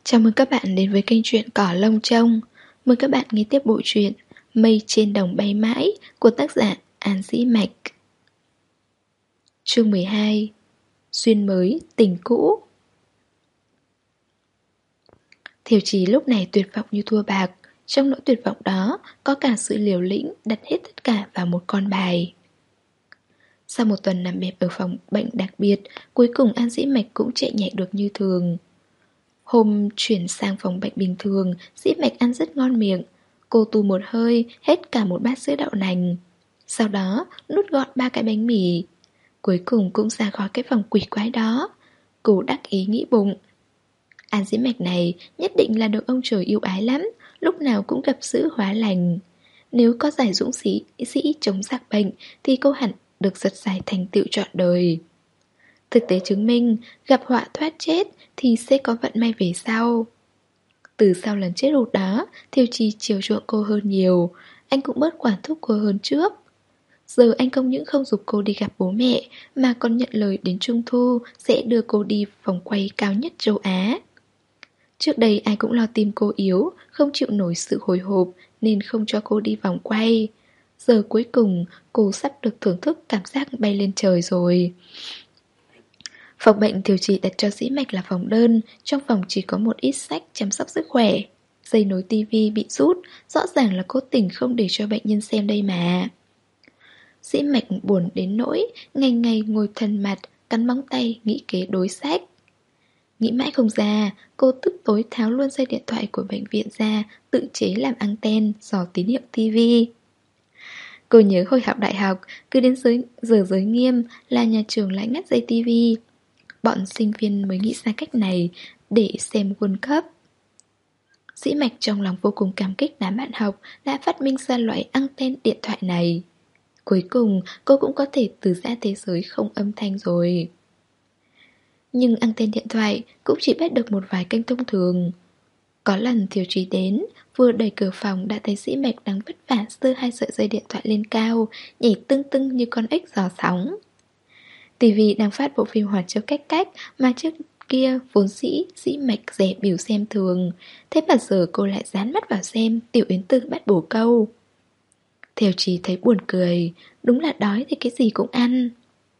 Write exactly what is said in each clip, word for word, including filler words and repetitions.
Chào mừng các bạn đến với kênh truyện Cỏ Lông Trông. Mời các bạn nghe tiếp bộ truyện Mây trên đồng bay mãi của tác giả An Dĩ Mạch. Chương mười hai. Duyên mới, tình cũ. Thiều Chí lúc này tuyệt vọng như thua bạc. Trong nỗi tuyệt vọng đó có cả sự liều lĩnh đặt hết tất cả vào một con bài. Sau một tuần nằm bẹp ở phòng bệnh đặc biệt, cuối cùng An Dĩ Mạch cũng chạy nhẹ được như thường. Hôm chuyển sang phòng bệnh bình thường, Dĩ Mạch ăn rất ngon miệng. Cô tu một hơi, hết cả một bát sữa đậu nành. Sau đó, nuốt gọn ba cái bánh mì. Cuối cùng cũng ra khỏi cái phòng quỷ quái đó. Cô đắc ý nghĩ bụng. An Dĩ Mạch này nhất định là được ông trời yêu ái lắm, lúc nào cũng gặp dữ hóa lành. Nếu có giải dũng sĩ, sĩ chống giặc bệnh, thì cô hẳn được giật giải thành tựu trọn đời. Thực tế chứng minh, gặp họa thoát chết thì sẽ có vận may về sau. Từ sau lần chết hụt đó, Thiều Chí chiều chuộng cô hơn nhiều. Anh cũng bớt quản thúc cô hơn trước. Giờ anh không những không giục cô đi gặp bố mẹ, mà còn nhận lời đến Trung Thu sẽ đưa cô đi vòng quay cao nhất châu Á. Trước đây ai cũng lo tim cô yếu, không chịu nổi sự hồi hộp nên không cho cô đi vòng quay. Giờ cuối cùng cô sắp được thưởng thức cảm giác bay lên trời rồi. Phòng bệnh Thiều Chí đặt cho Dĩ Mạch là phòng đơn. Trong phòng chỉ có một ít sách chăm sóc sức khỏe. Dây nối tivi bị rút, rõ ràng là cố tình không để cho bệnh nhân xem đây mà. Dĩ Mạch buồn đến nỗi ngày ngày ngồi thần mặt, cắn móng tay nghĩ kế đối sách. Nghĩ mãi không ra, cô tức tối tháo luôn dây điện thoại của bệnh viện ra, tự chế làm anten dò tín hiệu tivi. Cô nhớ hồi học đại học, cứ đến giới, giờ giới nghiêm là nhà trường lại ngắt dây tivi. Bọn sinh viên mới nghĩ ra cách này để xem World Cup. Dĩ Mạch trong lòng vô cùng cảm kích đám bạn học đã phát minh ra loại anten điện thoại này. Cuối cùng cô cũng có thể từ ra thế giới không âm thanh rồi. Nhưng anten điện thoại cũng chỉ bắt được một vài kênh thông thường. Có lần Thiều Chí đến, vừa đẩy cửa phòng đã thấy Dĩ Mạch đang vất vả giơ hai sợi dây điện thoại lên cao, nhảy tưng tưng như con ếch giò sóng. tivi đang phát bộ phim Hoạt Châu Cách Cách mà trước kia vốn dĩ Dĩ Mạch dè biểu xem thường. Thế mà giờ cô lại dán mắt vào xem Tiểu Yến Tử bắt bổ câu. Thiều Chí thấy buồn cười, đúng là đói thì cái gì cũng ăn.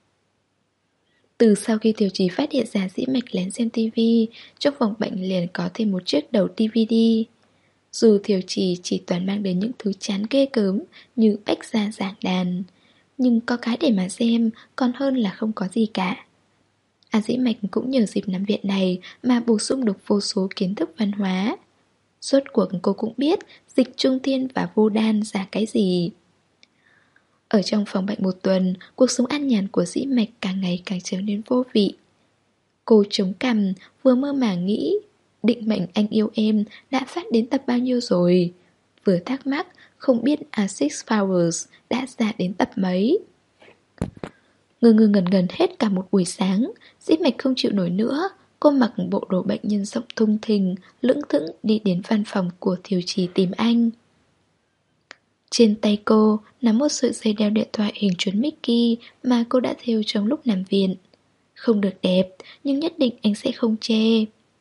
Từ sau khi Thiều Chí phát hiện ra Dĩ Mạch lén xem tivi, trong phòng bệnh liền có thêm một chiếc đầu ti vi đi. Dù Thiều Chí chỉ toàn mang đến những thứ chán ghê gớm như bách gia giảng đàn, nhưng có cái để mà xem còn hơn là không có gì cả. An Dĩ Mạch cũng nhờ dịp nằm viện này mà bổ sung được vô số kiến thức văn hóa. Rốt cuộc cô cũng biết dịch trung thiên và vô đan ra cái gì. Ở trong phòng bệnh một tuần, cuộc sống an nhàn của Dĩ Mạch càng ngày càng trở nên vô vị. Cô chống cằm, vừa mơ màng nghĩ định mệnh anh yêu em đã phát đến tập bao nhiêu rồi. Vừa thắc mắc không biết A Six Flowers đã ra đến tập mấy. Ngơ ngơ ngẩn ngẩn hết cả một buổi sáng. Dĩ Mạch không chịu nổi nữa. Cô mặc bộ đồ bệnh nhân rộng thùng thình, lững thững đi đến văn phòng của Thiều Chí tìm anh. Trên tay cô nắm một sợi dây đeo điện thoại hình chuối Mickey mà cô đã thêu trong lúc nằm viện. Không được đẹp, nhưng nhất định anh sẽ không chê.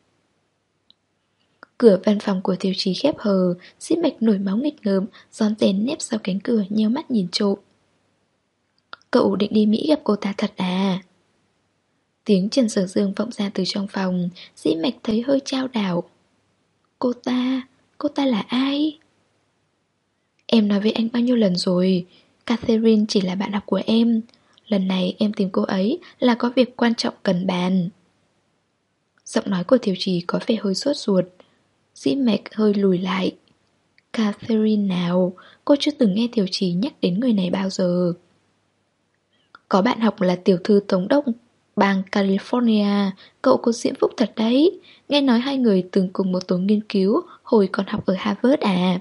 Cửa văn phòng của Thiều Chí khép hờ. Dĩ Mạch nổi máu nghịch ngợm, rón rén nép sau cánh cửa nheo mắt nhìn trộm. Cậu định đi Mỹ gặp cô ta thật à? Tiếng Trần Sở Dương vọng ra từ trong phòng. Dĩ Mạch thấy hơi chao đảo. Cô ta, cô ta là ai? Em nói với anh bao nhiêu lần rồi, Catherine chỉ là bạn học của em. Lần này em tìm cô ấy là có việc quan trọng cần bàn. Giọng nói của Thiều Chí có vẻ hơi sốt ruột. Dĩ Mạch hơi lùi lại. Catherine nào? Cô chưa từng nghe Thiều Chí nhắc đến người này bao giờ. Có bạn học là tiểu thư thống đốc bang California. Cậu có diễm phúc thật đấy. Nghe nói hai người từng cùng một tổ nghiên cứu hồi còn học ở Harvard à?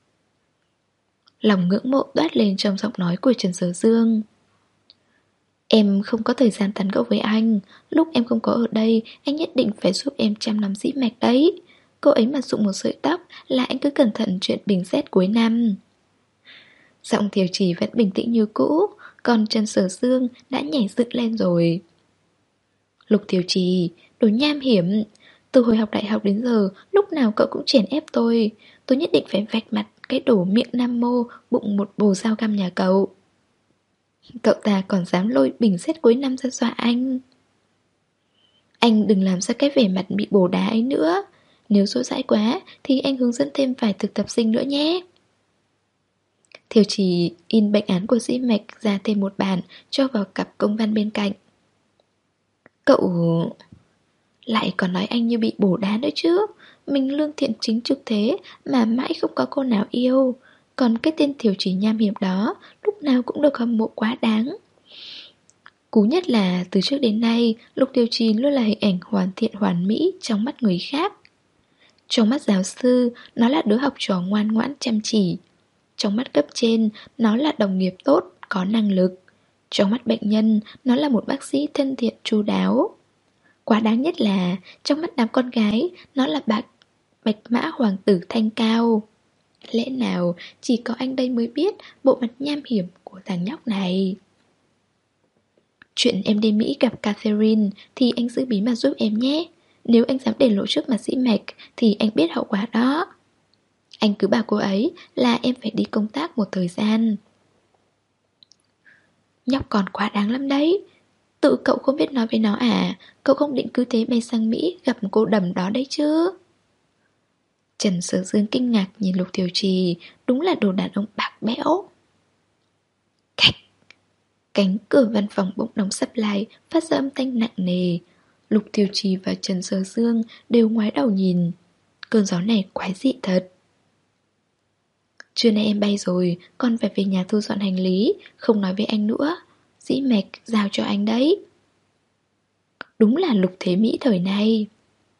Lòng ngưỡng mộ toát lên trong giọng nói của Trần Sở Dương. Em không có thời gian tán gẫu với anh. Lúc em không có ở đây, anh nhất định phải giúp em chăm nom Dĩ Mạch đấy. Cô ấy mà rụng một sợi tóc là anh cứ cẩn thận chuyện bình xét cuối năm. Giọng Thiều Chí vẫn bình tĩnh như cũ, còn Trần Sở Dương đã nhảy dựng lên rồi. Lục Thiều Chí, đồ nham hiểm. Từ hồi học đại học đến giờ, lúc nào cậu cũng chèn ép tôi. Tôi nhất định phải vạch mặt cái đổ miệng nam mô, bụng một bồ sao cam nhà cậu. Cậu ta còn dám lôi bình xét cuối năm ra dọa anh. Anh đừng làm ra cái vẻ mặt bị bồ đá ấy nữa. Nếu dỗi dãi quá thì anh hướng dẫn thêm vài thực tập sinh nữa nhé. Thiều Trì in bệnh án của Dĩ Mạch ra thêm một bản, cho vào cặp công văn bên cạnh. Cậu... Lại còn nói anh như bị bổ đá nữa chứ. Mình lương thiện chính trực thế mà mãi không có cô nào yêu. Còn cái tên Thiều Trì nham hiểm đó lúc nào cũng được hâm mộ quá đáng. Cú nhất là từ trước đến nay Lục Thiều Trì luôn là hình ảnh hoàn thiện hoàn mỹ trong mắt người khác. Trong mắt giáo sư, nó là đứa học trò ngoan ngoãn chăm chỉ. Trong mắt cấp trên, nó là đồng nghiệp tốt, có năng lực. Trong mắt bệnh nhân, nó là một bác sĩ thân thiện chu đáo. Quá đáng nhất là, trong mắt đám con gái, nó là bạch, bạch mã hoàng tử thanh cao. Lẽ nào chỉ có anh đây mới biết bộ mặt nham hiểm của thằng nhóc này. Chuyện em đến Mỹ gặp Catherine thì anh giữ bí mật giúp em nhé. Nếu anh dám để lộ trước mặt Dĩ Mạch thì anh biết hậu quả đó. Anh cứ bảo cô ấy là em phải đi công tác một thời gian. Nhóc còn quá đáng lắm đấy. Tự cậu không biết nói với nó à? Cậu không định cứ thế bay sang Mỹ gặp cô đầm đó đấy chứ? Trần Sở Dương kinh ngạc nhìn Lục Thiều Trì. Đúng là đồ đàn ông bạc bẽo. Cách. Cánh cửa văn phòng bỗng đóng sập lại, phát ra âm thanh nặng nề. Lục Thiều Trì và Trần Sở Dương đều ngoái đầu nhìn. Cơn gió này quái dị thật. Trưa nay em bay rồi, con phải về nhà thu dọn hành lý, không nói với anh nữa. Dĩ Mạch giao cho anh đấy. Đúng là Lục Thế Mỹ thời nay.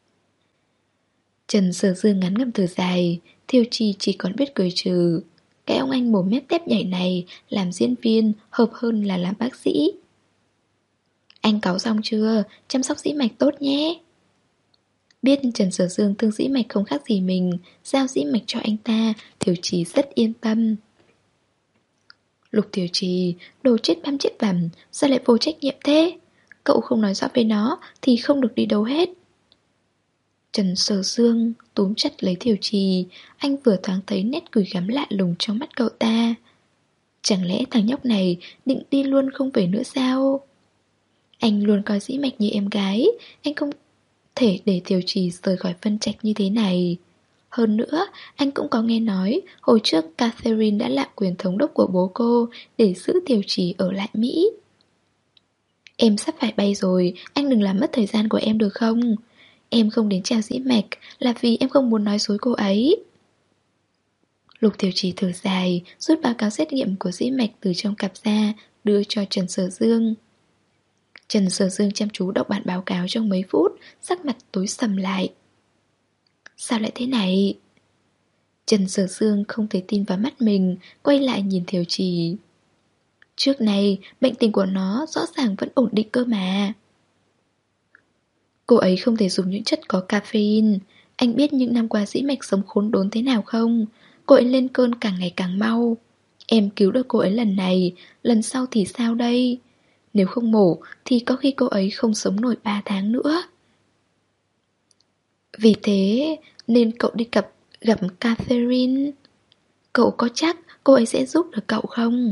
Trần Sở Dương ngắn ngầm thở dài, Thiều Trì chỉ còn biết cười trừ. Cái ông anh mồm mép tép nhảy này làm diễn viên hợp hơn là làm bác sĩ. Anh cáu xong chưa? Chăm sóc Dĩ Mạch tốt nhé. Biết Trần Sở Dương thương Dĩ Mạch không khác gì mình, giao Dĩ Mạch cho anh ta, Thiều Trì rất yên tâm. Lục Thiều Trì, đồ chết băm chết vằm, sao lại vô trách nhiệm thế? Cậu không nói rõ với nó thì không được đi đâu hết. Trần Sở Dương túm chặt lấy Thiều Trì, anh vừa thoáng thấy nét gửi gắm lạ lùng trong mắt cậu ta. Chẳng lẽ thằng nhóc này định đi luôn không về nữa sao? Anh luôn coi Dĩ Mạch như em gái, anh không thể để Thiều Trì rời khỏi phân trạch như thế này. Hơn nữa, anh cũng có nghe nói hồi trước Catherine đã lạm quyền thống đốc của bố cô để giữ Thiều Trì ở lại Mỹ. Em sắp phải bay rồi, anh đừng làm mất thời gian của em được không? Em không đến chào Dĩ Mạch là vì em không muốn nói dối cô ấy. Lục Thiều Trì thở dài, rút báo cáo xét nghiệm của Dĩ Mạch từ trong cặp ra, đưa cho Trần Sở Dương. Trần Sở Dương chăm chú đọc bản báo cáo trong mấy phút, sắc mặt tối sầm lại. Sao lại thế này? Trần Sở Dương không thể tin vào mắt mình, quay lại nhìn Thiều Trì. Trước này, bệnh tình của nó rõ ràng vẫn ổn định cơ mà. Cô ấy không thể dùng những chất có caffeine. Anh biết những năm qua Dĩ Mạch sống khốn đốn thế nào không? Cô ấy lên cơn càng ngày càng mau. Em cứu được cô ấy lần này, lần sau thì sao đây? Nếu không mổ thì có khi cô ấy không sống nổi ba tháng nữa. Vì thế nên cậu đi gặp, gặp Catherine. Cậu có chắc cô ấy sẽ giúp được cậu không?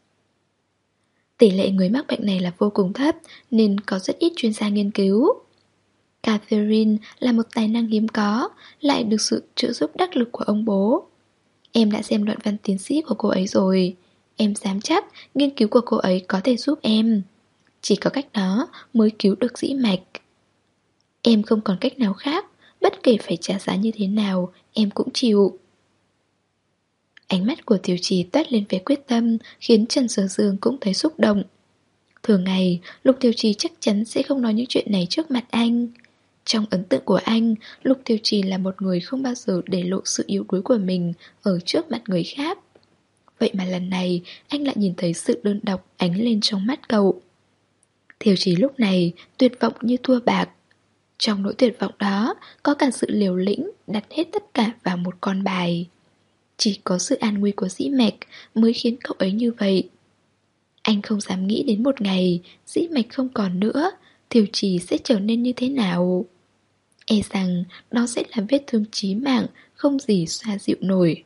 Tỷ lệ người mắc bệnh này là vô cùng thấp nên có rất ít chuyên gia nghiên cứu. Catherine là một tài năng hiếm có, lại được sự trợ giúp đắc lực của ông bố. Em đã xem luận văn tiến sĩ của cô ấy rồi. Em dám chắc nghiên cứu của cô ấy có thể giúp em. Chỉ có cách đó mới cứu được Dĩ Mạch. Em không còn cách nào khác, bất kể phải trả giá như thế nào, em cũng chịu. Ánh mắt của Tiểu Trì toát lên vẻ quyết tâm, khiến Trần Sở Dương cũng thấy xúc động. Thường ngày, Lục Tiểu Trì chắc chắn sẽ không nói những chuyện này trước mặt anh. Trong ấn tượng của anh, Lục Tiểu Trì là một người không bao giờ để lộ sự yếu đuối của mình ở trước mặt người khác. Vậy mà lần này, anh lại nhìn thấy sự đơn độc ánh lên trong mắt cậu. Tiểu Trì lúc này tuyệt vọng như thua bạc. Trong nỗi tuyệt vọng đó, có cả sự liều lĩnh đặt hết tất cả vào một con bài. Chỉ có sự an nguy của Dĩ Mạch mới khiến cậu ấy như vậy. Anh không dám nghĩ đến một ngày Dĩ Mạch không còn nữa, Thiều Trì sẽ trở nên như thế nào. E rằng đó sẽ là vết thương chí mạng, không gì xoa dịu nổi.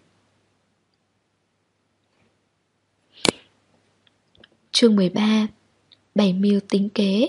Chương mười ba. Bảy mưu tính kế.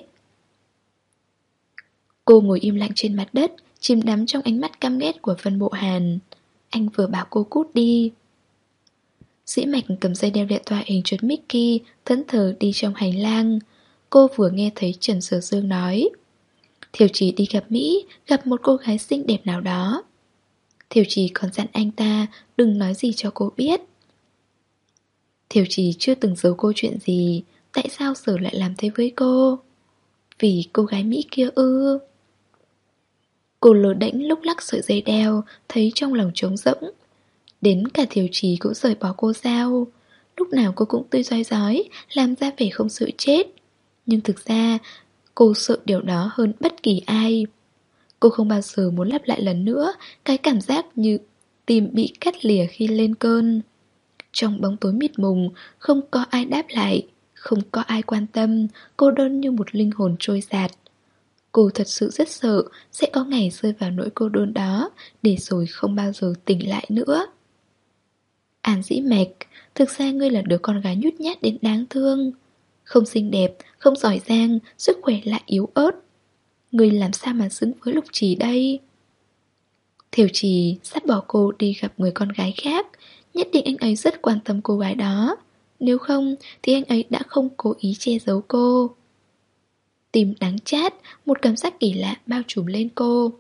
Cô ngồi im lặng trên mặt đất, chìm đắm trong ánh mắt căm ghét của Vân Mộ Hàn. Anh vừa bảo cô cút đi. Dĩ Mạch cầm dây đeo điện thoại hình chuột Mickey, thẫn thờ đi trong hành lang. Cô vừa nghe thấy Trần Sở Dương nói: Thiều Trì đi gặp Mỹ, gặp một cô gái xinh đẹp nào đó. Thiều Trì còn dặn anh ta đừng nói gì cho cô biết. Thiều Trì chưa từng giấu cô chuyện gì, tại sao Sở lại làm thế với cô? Vì cô gái Mỹ kia ư? Cô lờ đễnh lúc lắc sợi dây đeo, thấy trong lòng trống rỗng. Đến cả Thiều Trì cũng rời bỏ cô sao? Lúc nào cô cũng tươi rói rói, làm ra vẻ không sợ chết. Nhưng thực ra, cô sợ điều đó hơn bất kỳ ai. Cô không bao giờ muốn lặp lại lần nữa cái cảm giác như tim bị cắt lìa khi lên cơn. Trong bóng tối mịt mùng, không có ai đáp lại, không có ai quan tâm, cô đơn như một linh hồn trôi dạt. Cô thật sự rất sợ sẽ có ngày rơi vào nỗi cô đơn đó, để rồi không bao giờ tỉnh lại nữa. An Dĩ Mạch, thực ra ngươi là đứa con gái nhút nhát đến đáng thương. Không xinh đẹp, không giỏi giang, sức khỏe lại yếu ớt. Ngươi làm sao mà xứng với Lục Trì đây? Thiều Trì sắp bỏ cô đi gặp người con gái khác. Nhất định anh ấy rất quan tâm cô gái đó. Nếu không thì anh ấy đã không cố ý che giấu cô. Tim đắng chát, một cảm giác kỳ lạ bao trùm lên cô.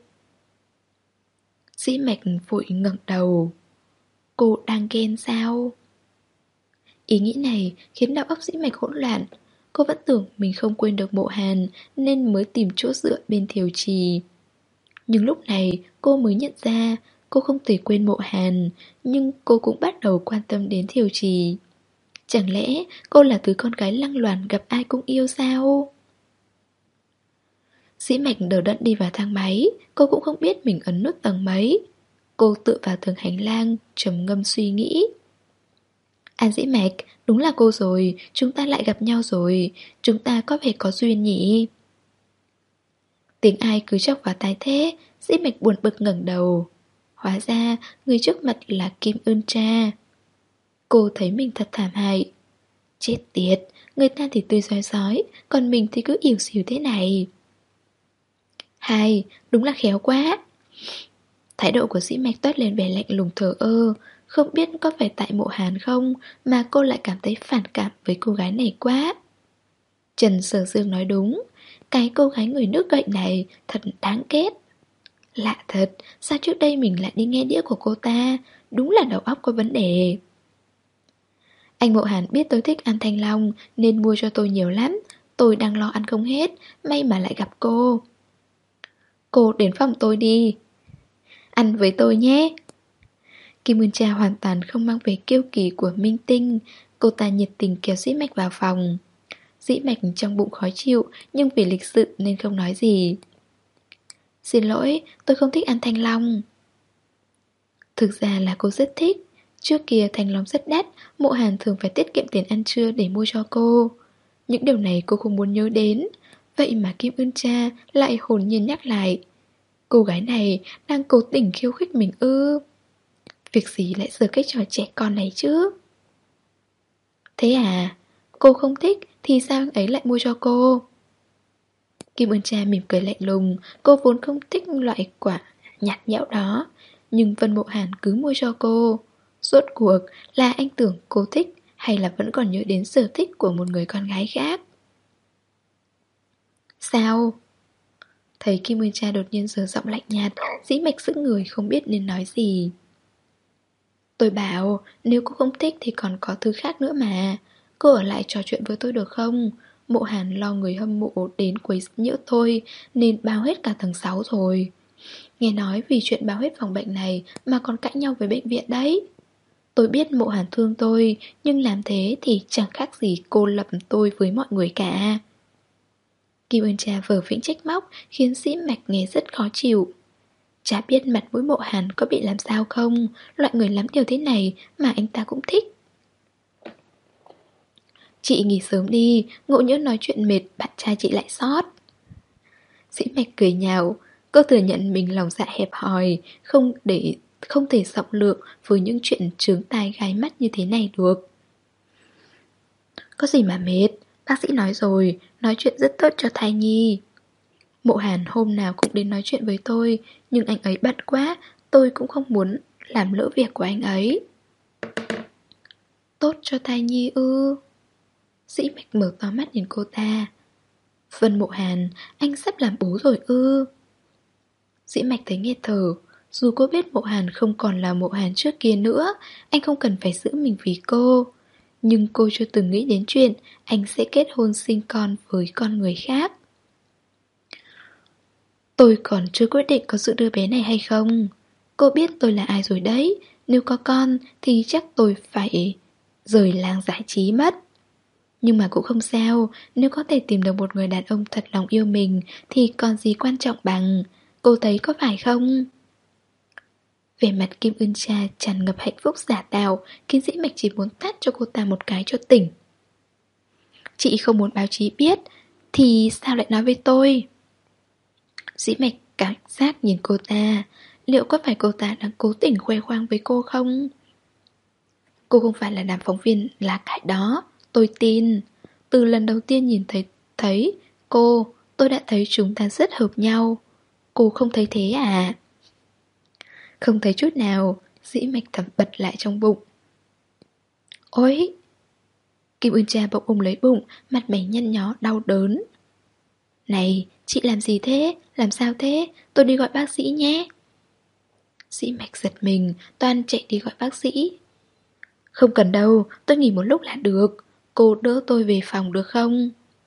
Dĩ Mạch vội ngẩng đầu. Cô đang ghen sao? Ý nghĩ này khiến đầu óc Dĩ Mạch hỗn loạn. Cô vẫn tưởng mình không quên được Mộ Hàn nên mới tìm chỗ dựa bên Thiều Trì. Nhưng lúc này cô mới nhận ra cô không thể quên Mộ Hàn, nhưng cô cũng bắt đầu quan tâm đến Thiều Trì. Chẳng lẽ cô là thứ con gái lăng loàn gặp ai cũng yêu sao? Dĩ Mạch đờ đẫn đi vào thang máy. Cô cũng không biết mình ấn nút tầng mấy. Cô tựa vào tường hành lang, trầm ngâm suy nghĩ. An Dĩ Mạch, đúng là cô rồi. Chúng ta lại gặp nhau rồi. Chúng ta có vẻ có duyên nhỉ? Tiếng ai cứ chọc vào tai thế. Dĩ Mạch buồn bực ngẩng đầu. Hóa ra người trước mặt là Kim Ưn Tra. Cô thấy mình thật thảm hại. Chết tiệt, người ta thì tươi rói rói, còn mình thì cứ ỉu xìu thế này. Hay, đúng là khéo quá. Thái độ của Dĩ Mạch toát lên vẻ lạnh lùng thờ ơ. Không biết có phải tại Mộ Hàn không mà cô lại cảm thấy phản cảm với cô gái này quá. Trần Sở Dương nói đúng. Cái cô gái người nước gậy này thật đáng ghét. Lạ thật, sao trước đây mình lại đi nghe đĩa của cô ta? Đúng là đầu óc có vấn đề. Anh Mộ Hàn biết tôi thích ăn thanh long nên mua cho tôi nhiều lắm. Tôi đang lo ăn không hết, may mà lại gặp cô. Cô đến phòng tôi đi. Ăn với tôi nhé. Kim Ưn Cha hoàn toàn không mang về kiêu kỳ của minh tinh. Cô ta nhiệt tình kéo Dĩ Mạch vào phòng. Dĩ Mạch trong bụng khó chịu, nhưng vì lịch sự nên không nói gì. Xin lỗi, tôi không thích ăn thanh long. Thực ra là cô rất thích. Trước kia thanh long rất đắt, Mộ Hàn thường phải tiết kiệm tiền ăn trưa để mua cho cô. Những điều này cô không muốn nhớ đến. Vậy mà Kim Ưn Cha lại hồn nhiên nhắc lại. Cô gái này đang cố tình khiêu khích mình ư? Việc gì lại giở cái trò trẻ con này chứ? Thế à? Cô không thích thì sao anh ấy lại mua cho cô? Kim Ưn Cha mỉm cười lạnh lùng. Cô vốn không thích loại quả nhạt nhẽo đó, nhưng Vân Mộ Hàn cứ mua cho cô. Rốt cuộc là anh tưởng cô thích hay là vẫn còn nhớ đến sở thích của một người con gái khác? Sao? Thấy Kim Ưn Cha đột nhiên giở giọng lạnh nhạt, Dĩ Mạch sững người không biết nên nói gì. Tôi bảo nếu cô không thích thì còn có thứ khác nữa mà. Cô ở lại trò chuyện với tôi được không? Mộ Hàn lo người hâm mộ đến quấy nhiễu tôi nên bao hết cả tầng sáu rồi. Nghe nói vì chuyện bao hết phòng bệnh này mà còn cãi nhau với bệnh viện đấy. Tôi biết Mộ Hàn thương tôi, nhưng làm thế thì chẳng khác gì cô lập tôi với mọi người cả. Kim Ưn Cha vờ vĩnh trách móc khiến Dĩ Mạch nghe rất khó chịu. Chả biết mặt mũi Mộ Hàn có bị làm sao không. Loại người lắm điều thế này mà anh ta cũng thích. Chị nghỉ sớm đi, ngộ nhỡ nói chuyện mệt bạn trai chị lại sót. Dĩ Mạch cười nhạo. Cô thừa nhận mình lòng dạ hẹp hòi, không để không thể rộng lượng với những chuyện trướng tai gai mắt như thế này được. Có gì mà mệt, bác sĩ nói rồi, nói chuyện rất tốt cho thai nhi. Mộ Hàn hôm nào cũng đến nói chuyện với tôi, nhưng anh ấy bận quá, tôi cũng không muốn làm lỡ việc của anh ấy. Tốt cho thai nhi ư? Dĩ Mạch mở to mắt nhìn cô ta. Vân Mộ Hàn, anh sắp làm bố rồi ư? Dĩ Mạch thấy nghẹt thở. Dù cô biết Mộ Hàn không còn là Mộ Hàn trước kia nữa, anh không cần phải giữ mình vì cô. Nhưng cô chưa từng nghĩ đến chuyện anh sẽ kết hôn sinh con với con người khác. Tôi còn chưa quyết định có giữ đứa bé này hay không. Cô biết tôi là ai rồi đấy. Nếu có con thì chắc tôi phải rời làng giải trí mất. Nhưng mà cũng không sao. Nếu có thể tìm được một người đàn ông thật lòng yêu mình thì còn gì quan trọng bằng. Cô thấy có phải không? Vẻ mặt Kim Ưn Cha tràn ngập hạnh phúc giả tạo, khiến Dĩ Mạch chỉ muốn tát cho cô ta một cái cho tỉnh. Chị không muốn báo chí biết thì sao lại nói với tôi? Dĩ Mạch cảnh giác nhìn cô ta. Liệu có phải cô ta đang cố tình khoe khoang với cô không? Cô không phải là đám phóng viên lá cải đó. Tôi tin. Từ lần đầu tiên nhìn thấy thấy cô, tôi đã thấy chúng ta rất hợp nhau. Cô không thấy thế à? Không thấy chút nào. Dĩ Mạch thầm bật lại trong bụng. Ôi! Kim Ưn Cha bỗng ôm lấy bụng, mặt mày nhăn nhó đau đớn. Này, chị làm gì thế? Làm sao thế? Tôi đi gọi bác sĩ nhé. Dĩ Mạch giật mình, toan chạy đi gọi bác sĩ. Không cần đâu, tôi nghỉ một lúc là được. Cô đỡ tôi về phòng được không?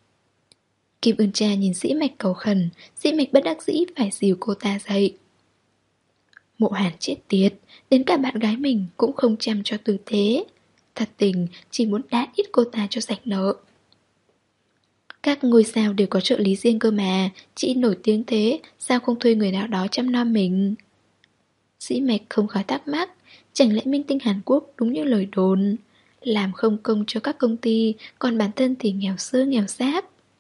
Kim Ưn Cha nhìn Dĩ Mạch cầu khẩn. Dĩ Mạch bất đắc dĩ phải dìu cô ta dậy. Mộ Hàn chết tiệt, đến cả bạn gái mình cũng không chăm cho tử tế. Thật tình, chỉ muốn đá ít cô ta cho sạch nợ. Các ngôi sao đều có trợ lý riêng cơ mà. Chị nổi tiếng thế, sao không thuê người nào đó chăm nom mình? Dĩ Mạch không khỏi thắc mắc. Chẳng lẽ minh tinh Hàn Quốc đúng như lời đồn, làm không công cho các công ty, còn bản thân thì nghèo sơ nghèo xác?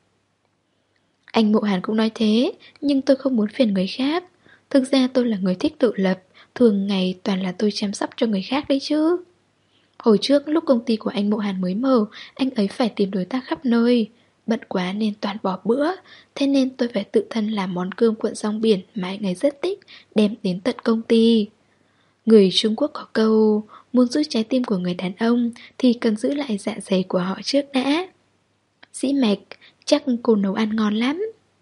Anh Mộ Hàn cũng nói thế, nhưng tôi không muốn phiền người khác. Thực ra tôi là người thích tự lập, thường ngày toàn là tôi chăm sóc cho người khác đấy chứ. Hồi trước lúc công ty của anh Mộ Hàn mới mở, anh ấy phải tìm đối tác khắp nơi. Bận quá nên toàn bỏ bữa, thế nên tôi phải tự thân làm món cơm cuộn rong biển mà anh ấy rất thích, đem đến tận công ty. Người Trung Quốc có câu, muốn giữ trái tim của người đàn ông thì cần giữ lại dạ dày của họ trước đã. Dĩ Mạch, chắc cô nấu ăn ngon lắm.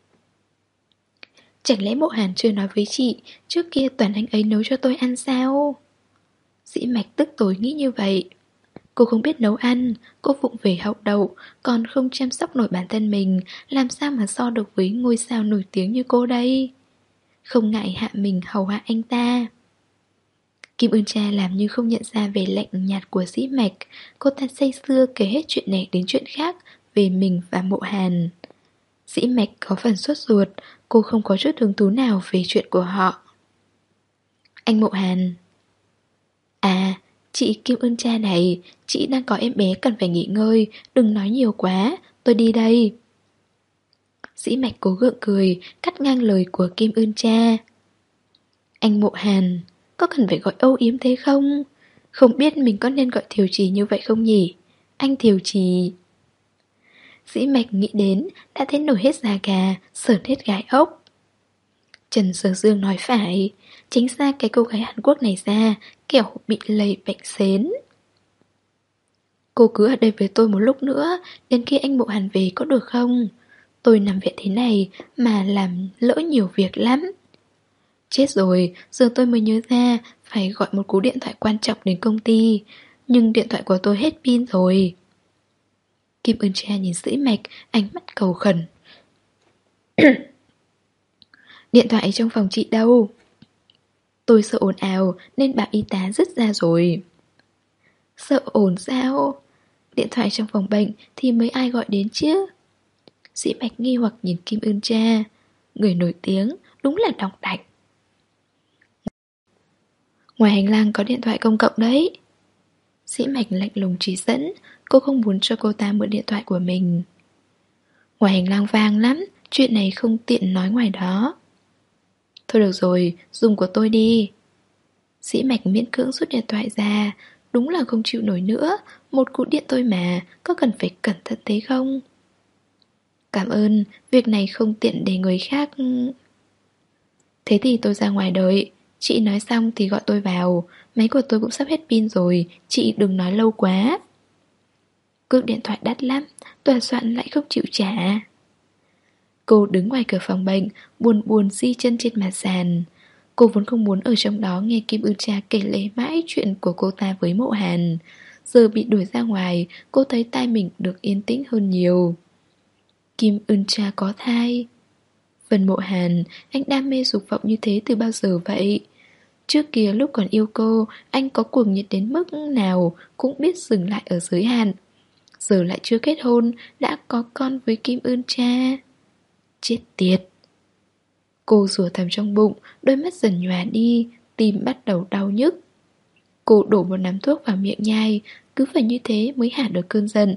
Chẳng lẽ Mộ Hàn chưa nói với chị, trước kia toàn anh ấy nấu cho tôi ăn sao? Dĩ Mạch tức tối nghĩ như vậy. Cô không biết nấu ăn, cô vụng về hậu đậu, còn không chăm sóc nổi bản thân mình, làm sao mà so được với ngôi sao nổi tiếng như cô đây? Không ngại hạ mình hầu hạ anh ta. Kim Ưn Cha làm như không nhận ra vẻ lạnh nhạt của Dĩ Mạch. Cô ta say sưa kể hết chuyện này đến chuyện khác về mình và Mộ Hàn. Dĩ Mạch có phần sốt ruột, cô không có chút hứng thú nào về chuyện của họ. Anh Mộ Hàn. À, chị Kim Ưn Cha này, chị đang có em bé cần phải nghỉ ngơi, đừng nói nhiều quá, tôi đi đây. Dĩ Mạch cố gượng cười, cắt ngang lời của Kim Ưn Cha. Anh Mộ Hàn, có cần phải gọi âu yếm thế không? Không biết mình có nên gọi Thiều Trì như vậy không nhỉ? Anh Thiều Trì. Dĩ Mạch nghĩ đến, đã thấy nổi hết da gà, sởn hết gai ốc. Trần Sở Dương nói phải, tránh xa cái cô gái Hàn Quốc này ra, kẻo bị lây bệnh sến. Cô cứ ở đây với tôi một lúc nữa, đến khi anh Mộ Hàn về có được không? Tôi nằm viện thế này mà làm lỡ nhiều việc lắm. Chết rồi, giờ tôi mới nhớ ra phải gọi một cú điện thoại quan trọng đến công ty. Nhưng điện thoại của tôi hết pin rồi. Kim Ưn Cha nhìn Dĩ Mạch, ánh mắt cầu khẩn. Điện thoại trong phòng chị đâu? Tôi sợ ồn ào nên bảo y tá dứt ra rồi. Sợ ồn sao? Điện thoại trong phòng bệnh thì mấy ai gọi đến chứ? Dĩ Mạch nghi hoặc nhìn Kim Ưn Cha. Người nổi tiếng đúng là đọc đạch. Ngoài hành lang có điện thoại công cộng đấy. Dĩ Mạch lạnh lùng chỉ dẫn. Cô không muốn cho cô ta mượn điện thoại của mình. Ngoài hành lang vang lắm, chuyện này không tiện nói ngoài đó. Thôi được rồi, dùng của tôi đi. Sĩ Mạch miễn cưỡng rút điện thoại ra. Đúng là không chịu nổi nữa. Một cú điện thôi mà, có cần phải cẩn thận thế không? Cảm ơn, việc này không tiện để người khác. Thế thì tôi ra ngoài đợi. Chị nói xong thì gọi tôi vào. Máy của tôi cũng sắp hết pin rồi, chị đừng nói lâu quá. Cước điện thoại đắt lắm, tòa soạn lại không chịu trả. Cô đứng ngoài cửa phòng bệnh, buồn buồn di chân trên mặt sàn. Cô vốn không muốn ở trong đó nghe Kim Ưn Cha kể lể mãi chuyện của cô ta với Mộ Hàn. Giờ bị đuổi ra ngoài, cô thấy tai mình được yên tĩnh hơn nhiều. Kim Ưn Cha có thai. Vân Mộ Hàn, anh đam mê dục vọng như thế từ bao giờ vậy? Trước kia lúc còn yêu cô, anh có cuồng nhiệt đến mức nào cũng biết dừng lại ở giới hạn. Giờ lại chưa kết hôn, đã có con với Kim Ưn Cha. Chết tiệt. Cô rủa thầm trong bụng, đôi mắt dần nhòa đi, tim bắt đầu đau nhức. Cô đổ một nắm thuốc vào miệng nhai, cứ phải như thế mới hạ được cơn giận.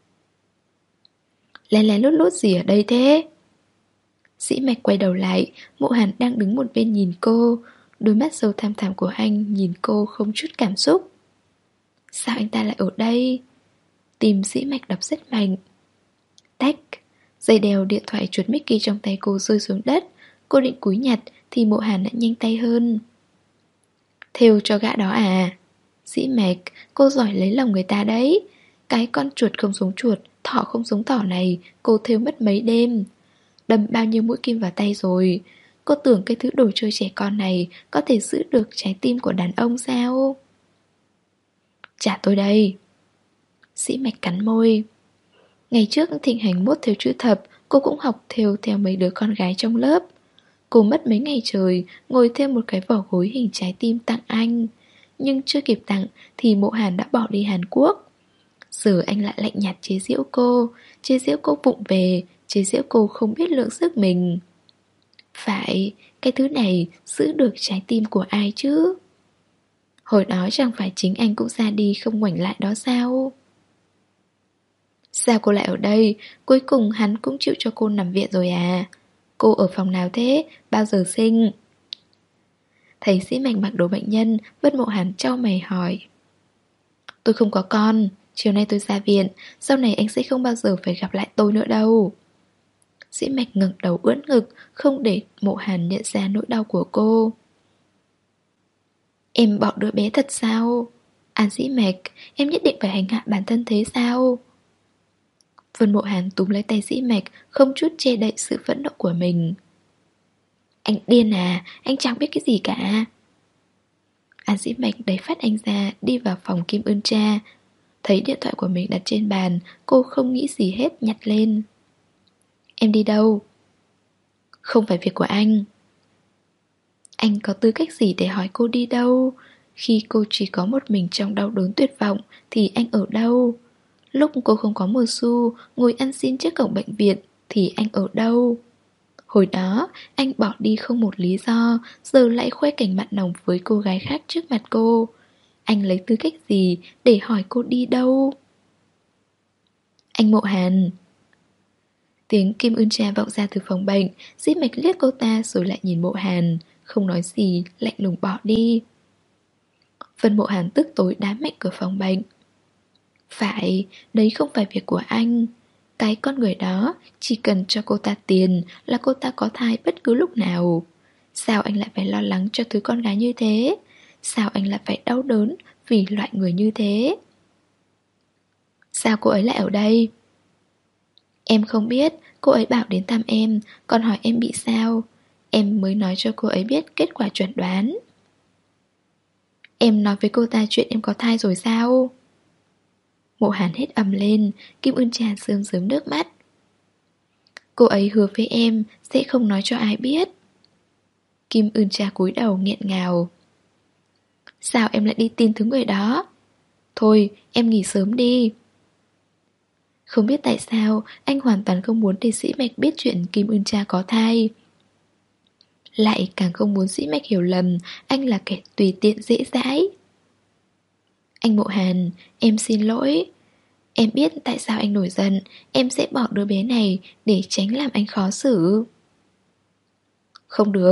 Lén lén lút lút gì ở đây thế? Sĩ Mạch quay đầu lại, Mộ Hàn đang đứng một bên nhìn cô. Đôi mắt sâu thăm thẳm của anh nhìn cô không chút cảm xúc. Sao anh ta lại ở đây? Tim Sĩ Mạch đập rất mạnh. Tách. Dây đeo điện thoại chuột Mickey trong tay cô rơi xuống đất. Cô định cúi nhặt thì Mộ Hàn đã nhanh tay hơn. Thêu cho gã đó à? Sĩ Mạch, cô giỏi lấy lòng người ta đấy. Cái con chuột không giống chuột, thỏ không giống thỏ này, cô thêu mất mấy đêm. Đâm bao nhiêu mũi kim vào tay rồi. Cô tưởng cái thứ đồ chơi trẻ con này có thể giữ được trái tim của đàn ông sao? Trả tôi đây. Sĩ Mạch cắn môi. Ngày trước thịnh hành mốt thêu chữ thập, cô cũng học thêu theo mấy đứa con gái trong lớp. Cô mất mấy ngày trời, ngồi thêm một cái vỏ gối hình trái tim tặng anh. Nhưng chưa kịp tặng thì Mộ Hàn đã bỏ đi Hàn Quốc. Giờ anh lại lạnh nhạt chế giễu cô, chế giễu cô vụng về, chế giễu cô không biết lượng sức mình. Phải, cái thứ này giữ được trái tim của ai chứ? Hồi đó chẳng phải chính anh cũng ra đi không ngoảnh lại đó sao? Sao cô lại ở đây? Cuối cùng hắn cũng chịu cho cô nằm viện rồi à? Cô ở phòng nào thế? Bao giờ sinh? Thấy Sĩ Mạch mặc đồ bệnh nhân, Vân Mộ Hàn trao mày hỏi. Tôi không có con, chiều nay tôi ra viện, sau này anh sẽ không bao giờ phải gặp lại tôi nữa đâu. Sĩ Mạch ngẩng đầu ưỡn ngực, không để Mộ Hàn nhận ra nỗi đau của cô. Em bỏ đứa bé thật sao? An Sĩ Mạch, em nhất định phải hành hạ bản thân thế sao? Vân Mộ Hàn túm lấy tay Sĩ Mạch, không chút che đậy sự phẫn nộ của mình. Anh điên à, anh chẳng biết cái gì cả. An Sĩ Mạch đẩy phát anh ra, đi vào phòng Kim Ưn Cha. Thấy điện thoại của mình đặt trên bàn, cô không nghĩ gì hết nhặt lên. Em đi đâu? Không phải việc của anh. Anh có tư cách gì để hỏi cô đi đâu? Khi cô chỉ có một mình trong đau đớn tuyệt vọng thì anh ở đâu? Lúc cô không có một xu, ngồi ăn xin trước cổng bệnh viện thì anh ở đâu? Hồi đó, anh bỏ đi không một lý do, giờ lại khoe cảnh mặn nồng với cô gái khác trước mặt cô. Anh lấy tư cách gì để hỏi cô đi đâu? Anh Mộ Hàn. Tiếng Kim Ưn Cha vọng ra từ phòng bệnh, Sĩ Mạch liếc cô ta rồi lại nhìn Mộ Hàn, không nói gì, lạnh lùng bỏ đi. Vân Mộ Hàn tức tối đá mạnh cửa phòng bệnh. Phải, đấy không phải việc của anh. Cái con người đó, chỉ cần cho cô ta tiền là cô ta có thai bất cứ lúc nào. Sao anh lại phải lo lắng cho thứ con gái như thế? Sao anh lại phải đau đớn vì loại người như thế? Sao cô ấy lại ở đây? Em không biết, cô ấy bảo đến thăm em, còn hỏi em bị sao. Em mới nói cho cô ấy biết kết quả chuẩn đoán. Em nói với cô ta chuyện em có thai rồi sao? Mộ Hàn hết ầm lên, Kim Ưn Cha rơm rớm nước mắt. Cô ấy hứa với em sẽ không nói cho ai biết. Kim Ưn Cha cúi đầu nghẹn ngào. Sao em lại đi tin thứ người đó? Thôi, em nghỉ sớm đi. Không biết tại sao, anh hoàn toàn không muốn để Sĩ Mạch biết chuyện Kim Ưn Cha có thai. Lại càng không muốn Sĩ Mạch hiểu lầm, anh là kẻ tùy tiện dễ dãi. Anh Mộ Hàn, em xin lỗi. Em biết tại sao anh nổi giận, em sẽ bỏ đứa bé này để tránh làm anh khó xử. Không được,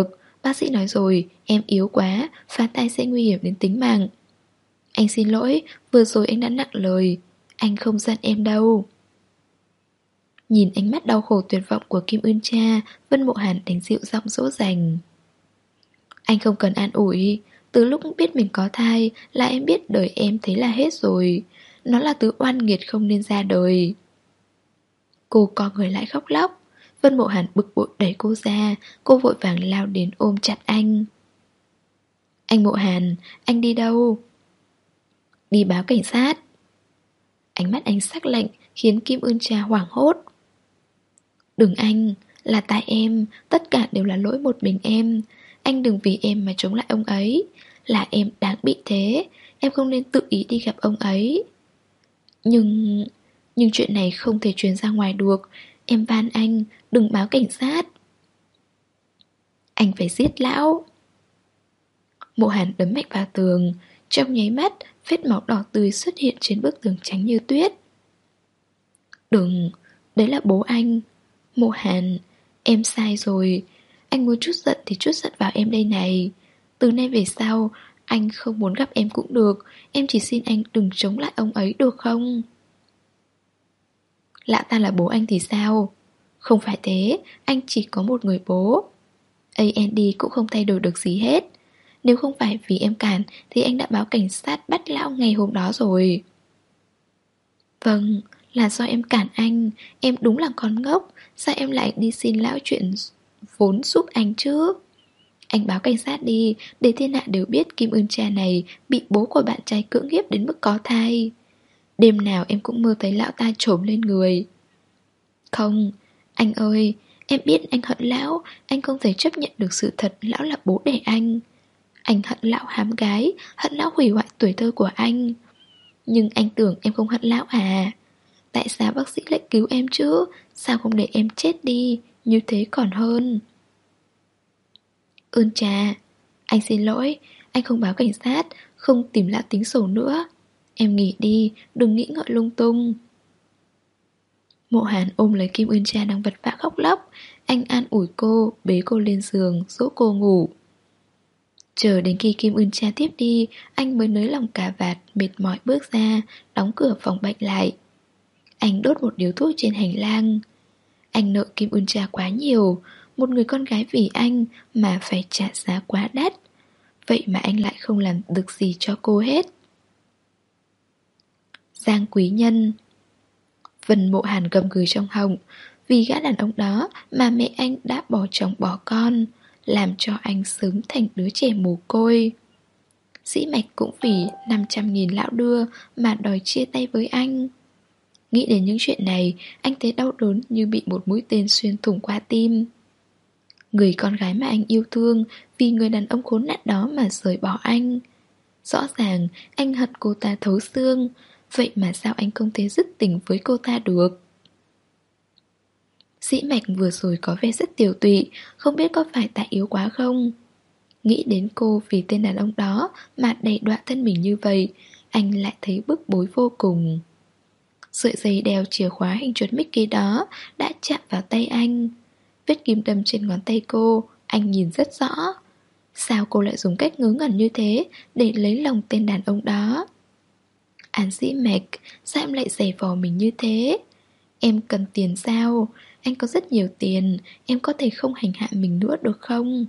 Bác sĩ nói rồi, em yếu quá, phá thai sẽ nguy hiểm đến tính mạng. Anh xin lỗi, vừa rồi anh đã nặng lời. Anh không giận em đâu. Nhìn ánh mắt đau khổ tuyệt vọng của Kim Ưn Cha, Vân Mộ Hàn đánh dịu giọng dỗ dành. Anh không cần an ủi. Từ lúc biết mình có thai là em biết đời em thế là hết rồi. Nó là thứ oan nghiệt không nên ra đời. Cô co người lại khóc lóc. Vân Mộ Hàn bực bội đẩy cô ra. Cô vội vàng lao đến ôm chặt anh. Anh Mộ Hàn, anh đi đâu? Đi báo cảnh sát. Ánh mắt anh sắc lạnh khiến Kim Ưn Cha hoảng hốt. Đừng anh, là tại em, tất cả đều là lỗi một mình em. Anh đừng vì em mà chống lại ông ấy. Là em đáng bị thế. Em không nên tự ý đi gặp ông ấy. Nhưng... Nhưng chuyện này không thể truyền ra ngoài được. Em van anh, đừng báo cảnh sát. Anh phải giết lão. Mộ Hàn đấm mạnh vào tường. Trong nháy mắt, vết máu đỏ tươi xuất hiện trên bức tường trắng như tuyết. Đừng, đấy là bố anh. Mộ Hàn, em sai rồi. Anh muốn trút giận thì trút giận vào em đây này. Từ nay về sau, anh không muốn gặp em cũng được. Em chỉ xin anh đừng chống lại ông ấy được không? Lạ ta là bố anh thì sao? Không phải thế, anh chỉ có một người bố. a en đê cũng không thay đổi được gì hết. Nếu không phải vì em cản thì anh đã báo cảnh sát bắt lão ngày hôm đó rồi. Vâng, là do em cản anh. Em đúng là con ngốc. Sao em lại đi xin lão chuyện vốn giúp anh chứ? Anh báo cảnh sát đi, để thiên hạ đều biết Kim Ưn Cha này bị bố của bạn trai cưỡng hiếp đến mức có thai. Đêm nào em cũng mơ thấy lão ta trồm lên người. Không, anh ơi, em biết anh hận lão. Anh không thể chấp nhận được sự thật lão là bố đẻ anh. Anh hận lão hám gái, hận lão hủy hoại tuổi thơ của anh. Nhưng anh tưởng em không hận lão à? Tại sao bác sĩ lại cứu em chứ? Sao không để em chết đi? Như thế còn hơn. Ưn Cha, anh xin lỗi. Anh không báo cảnh sát, không tìm lão tính sổ nữa. Em nghỉ đi, đừng nghĩ ngợi lung tung. Mộ Hàn ôm lấy Kim Ưn Cha đang vật vã khóc lóc. Anh an ủi cô, bế cô lên giường, dỗ cô ngủ. Chờ đến khi Kim Ưn Cha tiếp đi, anh mới nới lòng cà vạt, mệt mỏi bước ra, đóng cửa phòng bệnh lại. Anh đốt một điếu thuốc trên hành lang. Anh nợ Kim Ưn Cha quá nhiều. Một người con gái vì anh mà phải trả giá quá đắt. Vậy mà anh lại không làm được gì cho cô hết. Giang Quý Nhân. Vân Mộ Hàn gầm gừ trong họng. Vì gã đàn ông đó mà mẹ anh đã bỏ chồng bỏ con, làm cho anh sớm thành đứa trẻ mồ côi. Dĩ Mạch cũng vì năm trăm nghìn lão đưa mà đòi chia tay với anh. Nghĩ đến những chuyện này, anh thấy đau đớn như bị một mũi tên xuyên thủng qua tim. Người con gái mà anh yêu thương vì người đàn ông khốn nạn đó mà rời bỏ anh. Rõ ràng anh hận cô ta thấu xương. Vậy mà sao anh không thể dứt tình với cô ta được? Dĩ Mạch vừa rồi có vẻ rất tiểu tụy, không biết có phải tại yếu quá không? Nghĩ đến cô vì tên đàn ông đó mà đày đọa thân mình như vậy, anh lại thấy bức bối vô cùng. Sợi dây đeo chìa khóa hình chuột Mickey đó đã chạm vào tay anh. Vết kim đâm trên ngón tay cô, anh nhìn rất rõ. Sao cô lại dùng cách ngớ ngẩn như thế để lấy lòng tên đàn ông đó? An Dĩ Mạch, sao em lại giày vò mình như thế? Em cần tiền sao? Anh có rất nhiều tiền, em có thể không hành hạ mình nữa được không?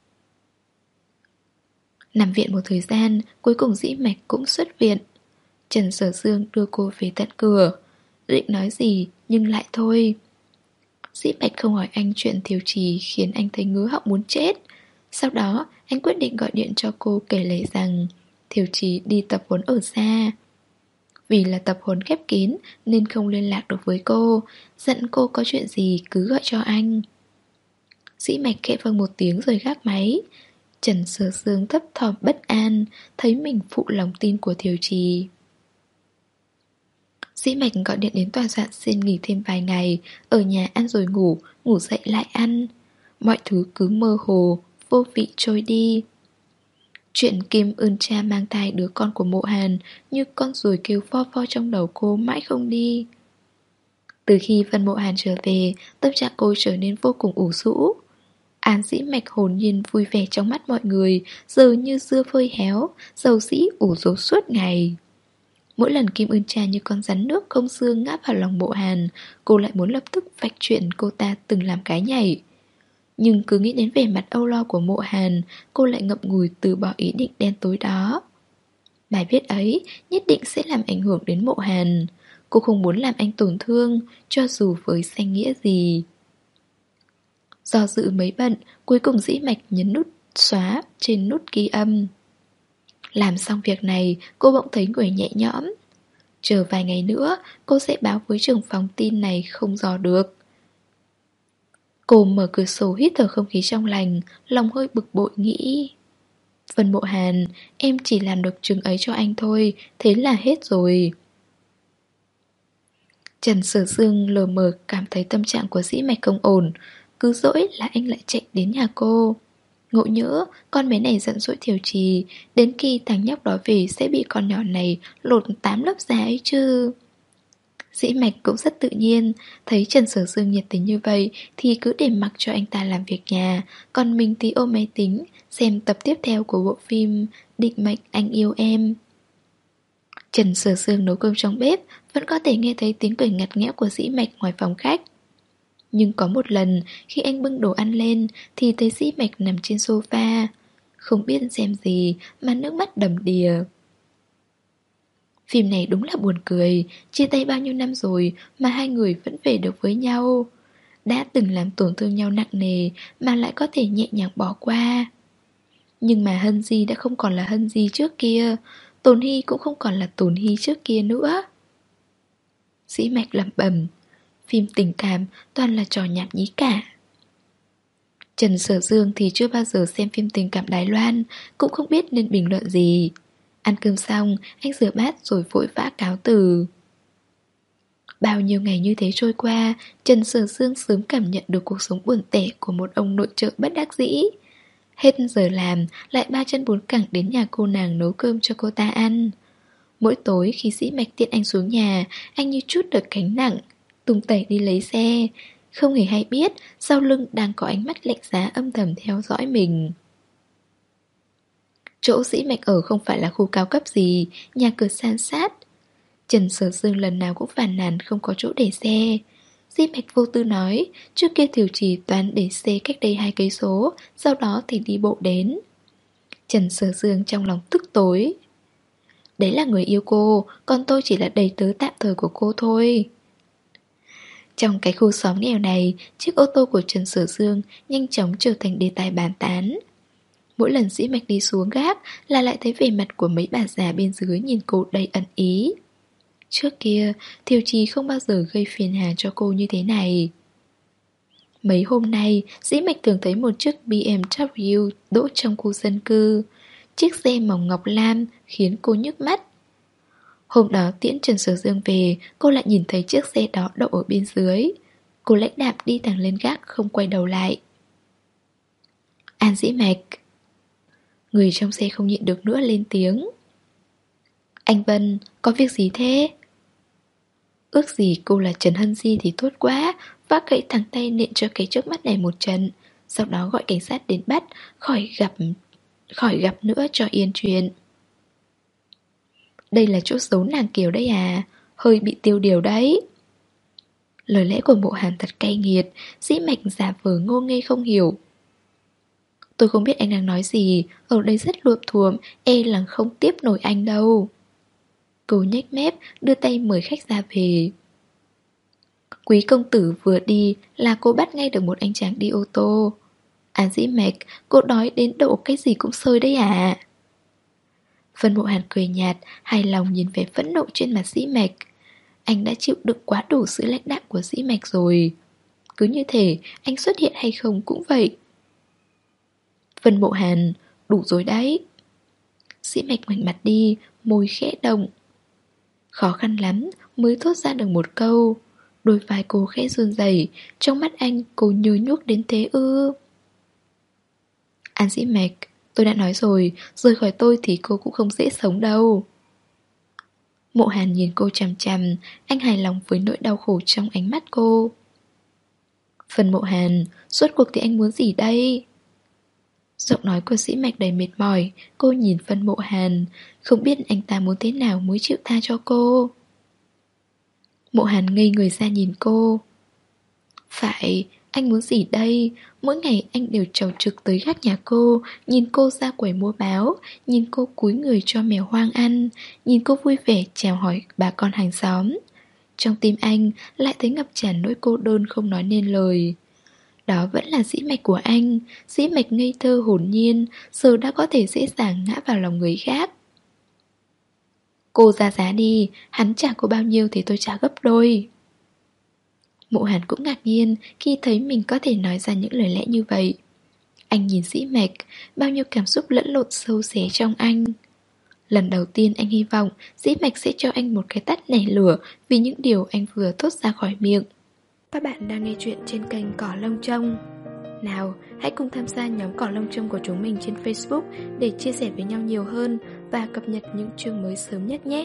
Nằm viện một thời gian, cuối cùng Dĩ Mạch cũng xuất viện. Trần Sở Dương đưa cô về tận cửa. Định nói gì nhưng lại thôi. Dĩ Mạch không hỏi anh chuyện Thiều Trì khiến anh thấy ngứa họng muốn chết. Sau đó anh quyết định gọi điện cho cô kể lể rằng Thiều Trì đi tập huấn ở xa. Vì là tập huấn khép kín nên không liên lạc được với cô, dặn cô có chuyện gì cứ gọi cho anh. Dĩ Mạch khẽ vâng một tiếng rồi gác máy. Trần Sở Dương thấp thỏm bất an, thấy mình phụ lòng tin của Thiều Trì. Dĩ Mạch gọi điện đến tòa soạn xin nghỉ thêm vài ngày, ở nhà ăn rồi ngủ, ngủ dậy lại ăn. Mọi thứ cứ mơ hồ, vô vị trôi đi. Chuyện Kim Ưn Cha mang thai đứa con của Mộ Hàn như con ruồi kêu pho pho trong đầu cô mãi không đi. Từ khi Vân Mộ Hàn trở về, tâm trạng cô trở nên vô cùng ủ rũ. An Dĩ Mạch hồn nhiên vui vẻ trong mắt mọi người, giờ như dưa phơi héo, dầu dĩ ủ rột suốt ngày. Mỗi lần Kim Ưn Cha như con rắn nước không xương ngã vào lòng Mộ Hàn, cô lại muốn lập tức vạch chuyện cô ta từng làm cái nhảy. Nhưng cứ nghĩ đến vẻ mặt âu lo của Mộ Hàn, cô lại ngậm ngùi từ bỏ ý định đen tối đó. Bài viết ấy nhất định sẽ làm ảnh hưởng đến Mộ Hàn. Cô không muốn làm anh tổn thương, cho dù với danh nghĩa gì. Do dự mấy bận, cuối cùng Dĩ Mạch nhấn nút xóa trên nút ghi âm. Làm xong việc này, cô bỗng thấy người nhẹ nhõm. Chờ vài ngày nữa, cô sẽ báo với trưởng phòng tin này không dò được. Cô mở cửa sổ hít thở không khí trong lành, lòng hơi bực bội nghĩ. Vân Mộ Hàn, em chỉ làm được chừng ấy cho anh thôi, thế là hết rồi. Trần Sở Dương lờ mờ cảm thấy tâm trạng của Dĩ Mạch không ổn, cứ dỗi là anh lại chạy đến nhà cô. Ngộ nhỡ, con bé này giận dỗi Thiều Trì, đến khi thằng nhóc đó về sẽ bị con nhỏ này lột tám lớp da ấy chứ. Dĩ Mạch cũng rất tự nhiên, thấy Trần Sở Dương nhiệt tình như vậy thì cứ để mặc cho anh ta làm việc nhà, còn mình thì ôm máy tính, xem tập tiếp theo của bộ phim Định Mệnh Anh Yêu Em. Trần Sở Dương nấu cơm trong bếp, vẫn có thể nghe thấy tiếng cười ngặt nghẽo của Dĩ Mạch ngoài phòng khách. Nhưng có một lần, khi anh bưng đồ ăn lên thì thấy Dĩ Mạch nằm trên sofa, không biết xem gì mà nước mắt đầm đìa. Phim này đúng là buồn cười, chia tay bao nhiêu năm rồi mà hai người vẫn về được với nhau. Đã từng làm tổn thương nhau nặng nề mà lại có thể nhẹ nhàng bỏ qua. Nhưng mà Hân Di đã không còn là Hân Di trước kia, Tồn Hy cũng không còn là Tồn Hy trước kia nữa. Dĩ Mạch lẩm bẩm, phim tình cảm toàn là trò nhảm nhí cả. Trần Sở Dương thì chưa bao giờ xem phim tình cảm Đài Loan, cũng không biết nên bình luận gì. Ăn cơm xong, anh rửa bát rồi vội vã cáo từ. Bao nhiêu ngày như thế trôi qua, Trần Sở Dương sớm cảm nhận được cuộc sống buồn tẻ của một ông nội trợ bất đắc dĩ. Hết giờ làm, lại ba chân bốn cẳng đến nhà cô nàng nấu cơm cho cô ta ăn. Mỗi tối khi Dĩ Mạch tiện anh xuống nhà, anh như chút được gánh nặng, tung tẩy đi lấy xe, không hề hay biết sau lưng đang có ánh mắt lạnh giá âm thầm theo dõi mình. Chỗ Dĩ Mạch ở không phải là khu cao cấp gì, nhà cửa san sát. Trần Sở Dương lần nào cũng phàn nàn không có chỗ để xe. Dĩ Mạch vô tư nói, trước kia Thiều Trì toán để xe cách đây hai cây số, sau đó thì đi bộ đến. Trần Sở Dương trong lòng tức tối. Đấy là người yêu cô, còn tôi chỉ là đầy tớ tạm thời của cô thôi. Trong cái khu xóm nghèo này, chiếc ô tô của Trần Sở Dương nhanh chóng trở thành đề tài bàn tán. Mỗi lần Dĩ Mạch đi xuống gác là lại thấy vẻ mặt của mấy bà già bên dưới nhìn cô đầy ẩn ý. Trước kia, Thiều Trì không bao giờ gây phiền hà cho cô như thế này. Mấy hôm nay, Dĩ Mạch thường thấy một chiếc bê em vê đỗ trong khu dân cư. Chiếc xe màu ngọc lam khiến cô nhức mắt. Hôm đó tiễn Trần Sở Dương về, cô lại nhìn thấy chiếc xe đó đậu ở bên dưới. Cô lãnh đạm đi thẳng lên gác không quay đầu lại. An Dĩ Mạch. Người trong xe không nhịn được nữa lên tiếng. Anh Vân, có việc gì thế? Ước gì cô là Trần Hân Di thì tốt quá, vác gậy thẳng tay nện cho cái trước mắt này một trận, sau đó gọi cảnh sát đến bắt, khỏi gặp khỏi gặp nữa cho yên chuyện. Đây là chỗ giấu nàng Kiều đấy à, hơi bị tiêu điều đấy. Lời lẽ của Mộ Hàn thật cay nghiệt, Dĩ Mạch giả vờ ngô nghê không hiểu. Tôi không biết anh đang nói gì, ở đây rất luộm thuộm, e là không tiếp nổi anh đâu. Cô nhếch mép, đưa tay mời khách ra về. Quý công tử vừa đi là cô bắt ngay được một anh chàng đi ô tô. An Dĩ Mạch, cô đói đến độ cái gì cũng sơi đấy à? Vân Mộ Hàn cười nhạt, hài lòng nhìn vẻ phẫn nộ trên mặt Dĩ Mạch. Anh đã chịu đựng quá đủ sự lãnh đạm của Dĩ Mạch rồi. Cứ như thể anh xuất hiện hay không cũng vậy. Vân Mộ Hàn, đủ rồi đấy. Dĩ Mạch ngoảnh mặt đi, môi khẽ động. Khó khăn lắm mới thốt ra được một câu. Đôi vai cô khẽ run rẩy, trong mắt anh cô nhớ nhuốc đến thế ư? An Dĩ Mạch, tôi đã nói rồi, rời khỏi tôi thì cô cũng không dễ sống đâu. Mộ Hàn nhìn cô chằm chằm, anh hài lòng với nỗi đau khổ trong ánh mắt cô. Phần Mộ Hàn, suốt cuộc thì anh muốn gì đây? Giọng nói của Dĩ Mạch đầy mệt mỏi. Cô nhìn Phân Mộ Hàn, không biết anh ta muốn thế nào mới chịu tha cho cô. Mộ Hàn ngây người ra nhìn cô. Phải, anh muốn gì đây? Mỗi ngày anh đều trầu trực tới gác nhà cô, nhìn cô ra quầy mua báo, nhìn cô cúi người cho mèo hoang ăn, nhìn cô vui vẻ chào hỏi bà con hàng xóm. Trong tim anh lại thấy ngập tràn nỗi cô đơn không nói nên lời. Đó vẫn là Dĩ Mạch của anh, Dĩ Mạch ngây thơ hồn nhiên, giờ đã có thể dễ dàng ngã vào lòng người khác. Cô ra giá đi, hắn trả cô bao nhiêu thì tôi trả gấp đôi. Mộ Hàn cũng ngạc nhiên khi thấy mình có thể nói ra những lời lẽ như vậy. Anh nhìn Dĩ Mạch, bao nhiêu cảm xúc lẫn lộn sâu xé trong anh. Lần đầu tiên anh hy vọng Dĩ Mạch sẽ cho anh một cái tát nảy lửa vì những điều anh vừa thốt ra khỏi miệng. Các bạn đang nghe chuyện trên kênh Cỏ Lông Trông. Nào, hãy cùng tham gia nhóm Cỏ Lông Trông của chúng mình trên Facebook để chia sẻ với nhau nhiều hơn và cập nhật những chương mới sớm nhất nhé.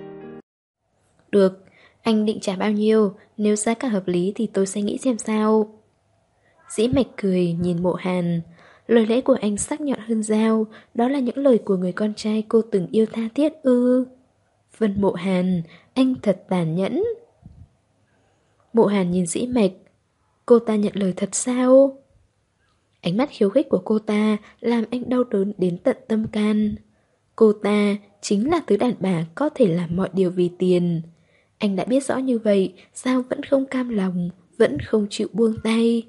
Được, anh định trả bao nhiêu? Nếu giá cả hợp lý thì tôi sẽ nghĩ xem sao. Dĩ Mạch cười nhìn Mộ Hàn. Lời lẽ của anh sắc nhọn hơn dao. Đó là những lời của người con trai cô từng yêu tha thiết ư? Vân Mộ Hàn, anh thật tàn nhẫn. Mộ Hàn nhìn Dĩ Mạch. Cô ta nhận lời thật sao? Ánh mắt khiêu khích của cô ta làm anh đau đớn đến tận tâm can. Cô ta chính là thứ đàn bà có thể làm mọi điều vì tiền. Anh đã biết rõ như vậy, sao vẫn không cam lòng, vẫn không chịu buông tay.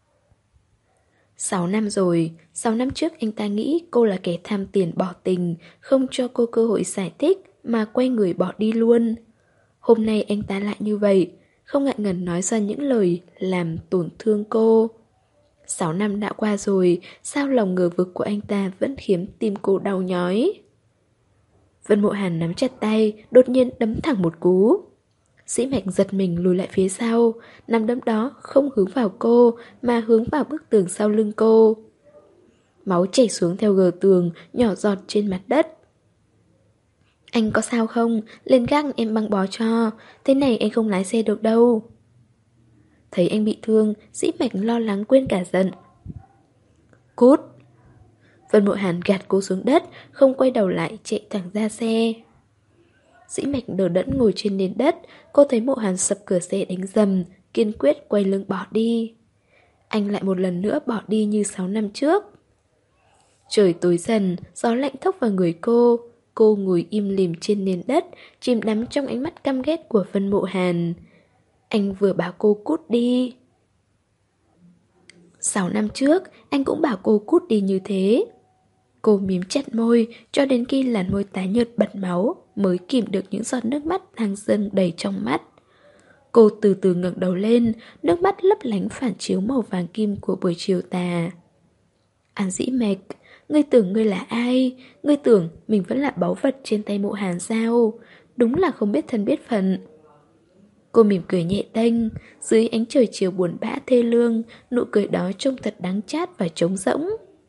Sáu năm rồi, sáu năm trước anh ta nghĩ cô là kẻ tham tiền bỏ tình, không cho cô cơ hội giải thích mà quay người bỏ đi luôn. Hôm nay anh ta lại như vậy, không ngại ngần nói ra những lời làm tổn thương cô. Sáu năm đã qua rồi, sao lòng ngờ vực của anh ta vẫn khiến tim cô đau nhói. Vân Mộ Hàn nắm chặt tay, đột nhiên đấm thẳng một cú. Dĩ Mạch giật mình lùi lại phía sau, nắm đấm đó không hướng vào cô mà hướng vào bức tường sau lưng cô. Máu chảy xuống theo gờ tường, nhỏ giọt trên mặt đất. Anh có sao không? Lên gác em băng bó cho, thế này anh không lái xe được đâu. Thấy anh bị thương, Dĩ Mạch lo lắng quên cả giận. Cút! Vân Mộ Hàn gạt cô xuống đất, không quay đầu lại chạy thẳng ra xe. Dĩ Mạch đờ đẫn ngồi trên nền đất, cô thấy Mộ Hàn sập cửa xe đánh dầm, kiên quyết quay lưng bỏ đi. Anh lại một lần nữa bỏ đi như sáu năm trước. Trời tối dần, gió lạnh thốc vào người cô. Cô ngồi im lìm trên nền đất, chìm đắm trong ánh mắt căm ghét của Vân Mộ Hàn. Anh vừa bảo cô cút đi. Sáu năm trước, anh cũng bảo cô cút đi như thế. Cô mím chặt môi, cho đến khi làn môi tái nhợt bật máu, mới kìm được những giọt nước mắt đang dâng đầy trong mắt. Cô từ từ ngẩng đầu lên, nước mắt lấp lánh phản chiếu màu vàng kim của buổi chiều tà. An Dĩ Mạch, ngươi tưởng ngươi là ai? Ngươi tưởng mình vẫn là báu vật trên tay Mộ Hàn sao? Đúng là không biết thân biết phận. Cô mỉm cười nhẹ tênh, dưới ánh trời chiều buồn bã thê lương, nụ cười đó trông thật đắng chát và trống rỗng.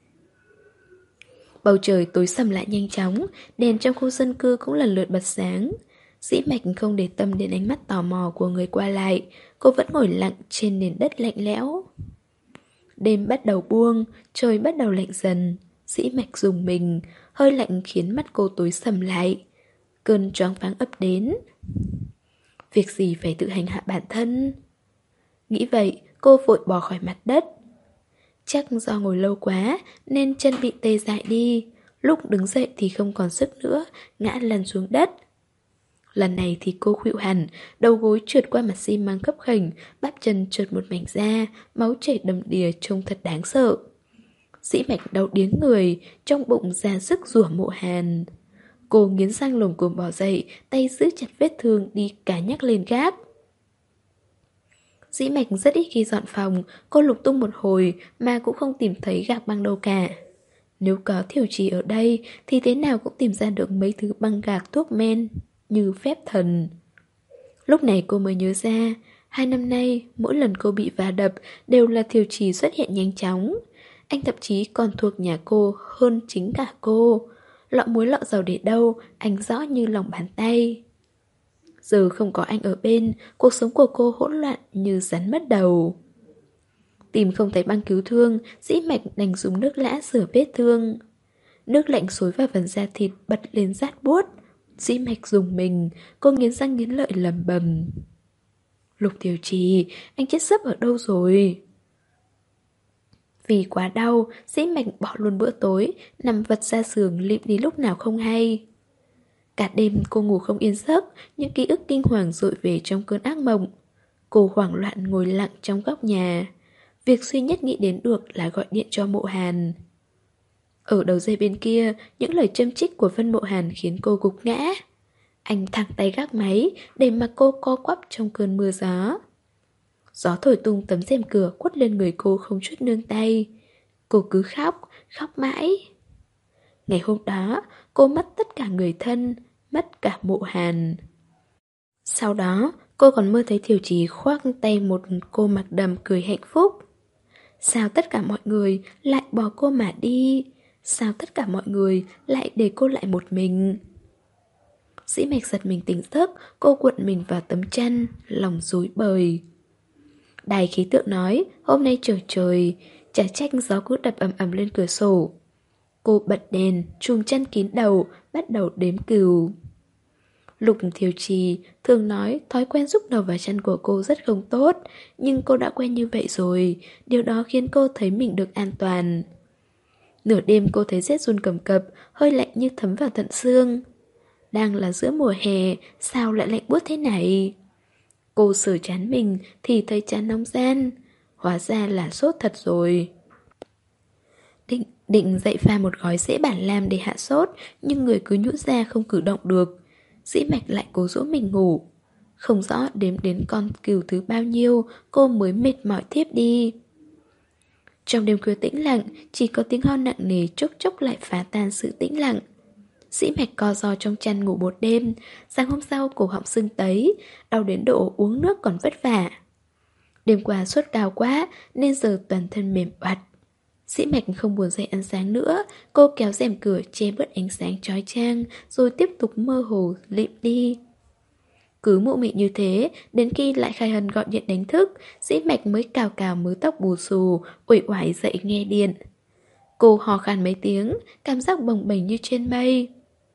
Bầu trời tối sầm lại nhanh chóng, đèn trong khu dân cư cũng lần lượt bật sáng. Dĩ Mạch không để tâm đến ánh mắt tò mò của người qua lại, cô vẫn ngồi lặng trên nền đất lạnh lẽo. Đêm bắt đầu buông, trời bắt đầu lạnh dần. Dĩ Mạch rùng mình, hơi lạnh khiến mắt cô tối sầm lại. Cơn choáng váng ập đến. Việc gì phải tự hành hạ bản thân? Nghĩ vậy, cô vội bò khỏi mặt đất. Chắc do ngồi lâu quá nên chân bị tê dại đi. Lúc đứng dậy thì không còn sức nữa, ngã lăn xuống đất. Lần này thì cô khuỵu hẳn, đầu gối trượt qua mặt xi măng khấp khểnh, bắp chân trượt một mảnh da, máu chảy đầm đìa trông thật đáng sợ. Dĩ Mạch đau điếng người, trong bụng ra sức rủa Mộ Hàn. Cô nghiến răng lồm cồm bò dậy, tay giữ chặt vết thương đi cá nhắc lên gác. Dĩ Mạch rất ít khi dọn phòng, cô lục tung một hồi mà cũng không tìm thấy gạc băng đâu cả. Nếu có Thiểu Trì ở đây thì thế nào cũng tìm ra được mấy thứ băng gạc thuốc men như phép thần. Lúc này cô mới nhớ ra, hai năm nay mỗi lần cô bị va đập đều là Thiểu Trì xuất hiện nhanh chóng. Anh thậm chí còn thuộc nhà cô hơn chính cả cô. Lọ muối lọ dầu để đâu, anh rõ như lòng bàn tay. Giờ không có anh ở bên, cuộc sống của cô hỗn loạn như rắn mất đầu. Tìm không thấy băng cứu thương, Dĩ Mạch đành dùng nước lã rửa vết thương. Nước lạnh xối vào phần da thịt bật lên rát buốt. Dĩ Mạch dùng mình, cô nghiến răng nghiến lợi lẩm bẩm. Lục Tiểu Trì, anh chết sấp ở đâu rồi? Vì quá đau, Dĩ Mạch bỏ luôn bữa tối, nằm vật ra giường lịm đi lúc nào không hay. Cả đêm cô ngủ không yên giấc, những ký ức kinh hoàng dội về trong cơn ác mộng. Cô hoảng loạn ngồi lặng trong góc nhà. Việc duy nhất nghĩ đến được là gọi điện cho Mộ Hàn. Ở đầu dây bên kia, những lời châm chích của Vân Mộ Hàn khiến cô gục ngã. Anh thẳng tay gác máy, để mặc cô co quắp trong cơn mưa gió. Gió thổi tung tấm rèm cửa quất lên người cô không chút nương tay. Cô cứ khóc, khóc mãi. Ngày hôm đó, cô mất tất cả người thân, mất cả Mộ Hàn. Sau đó, cô còn mơ thấy Thiều Chí khoác tay một cô mặc đầm cười hạnh phúc. Sao tất cả mọi người lại bỏ cô mà đi? Sao tất cả mọi người lại để cô lại một mình? Dĩ Mạch giật mình tỉnh giấc, cô cuộn mình vào tấm chăn, lòng rối bời. Đài khí tượng nói, hôm nay trời trời, chả trách gió cứ đập ầm ầm lên cửa sổ. Cô bật đèn, chùm chăn kín đầu, bắt đầu đếm cừu. Lục Thiều Trì thường nói thói quen rúc đầu vào chăn của cô rất không tốt, nhưng cô đã quen như vậy rồi, điều đó khiến cô thấy mình được an toàn. Nửa đêm cô thấy rét run cầm cập, hơi lạnh như thấm vào tận xương. Đang là giữa mùa hè, sao lại lạnh buốt thế này? Cô sờ trán mình thì thấy trán nóng ran. Hóa ra là sốt thật rồi. Định, định dậy pha một gói dễ bản lam để hạ sốt, nhưng người cứ nhũn ra không cử động được. Dĩ Mạch lại cố dỗ mình ngủ. Không rõ đếm đến con cừu thứ bao nhiêu, cô mới mệt mỏi thiếp đi. Trong đêm khuya tĩnh lặng, chỉ có tiếng ho nặng nề chốc chốc lại phá tan sự tĩnh lặng. Dĩ Mạch co ro trong chăn ngủ một đêm, sáng hôm sau cổ họng sưng tấy, đau đến độ uống nước còn vất vả. Đêm qua sốt cao quá nên giờ toàn thân mềm oặt. Dĩ Mạch không buồn dậy ăn sáng nữa, cô kéo rèm cửa che bớt ánh sáng chói chang rồi tiếp tục mơ hồ lịm đi. Cứ mụ mị như thế, đến khi lại Khai Hân gọi điện đánh thức, Dĩ Mạch mới cào cào mớ tóc bù xù, uể oải dậy nghe điện. Cô hò khan mấy tiếng, cảm giác bồng bềnh như trên mây.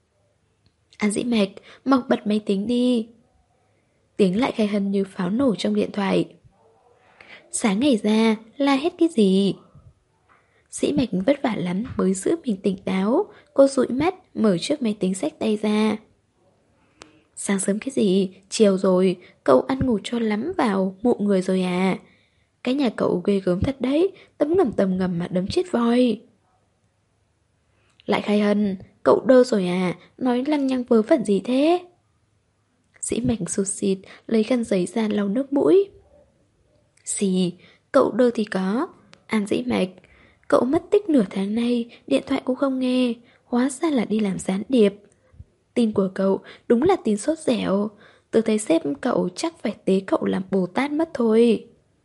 À Dĩ Mạch, mau bật máy tính đi. Tiếng lại Khai Hân như pháo nổ trong điện thoại. Sáng ngày ra, la hết cái gì? Dĩ Mạch vất vả lắm mới giữ mình tỉnh táo. Cô dụi mắt, mở chiếc máy tính xách tay ra. Sáng sớm cái gì? Chiều rồi, cậu ăn ngủ cho lắm vào, mụ người rồi à? Cái nhà cậu ghê gớm thật đấy, tấm ngầm tầm ngầm mà đấm chết voi. Lại Khai Hân, cậu đơ rồi à? Nói lăng nhăng vớ vẩn gì thế? Dĩ Mạch sụt xịt, lấy khăn giấy ra lau nước mũi. Xì, cậu đơ thì có. An Dĩ Mạch, cậu mất tích nửa tháng nay, điện thoại cũng không nghe, hóa ra là đi làm gián điệp. Tin của cậu đúng là tin sốt dẻo. Tôi thấy sếp cậu chắc phải tế cậu làm Bồ Tát mất thôi.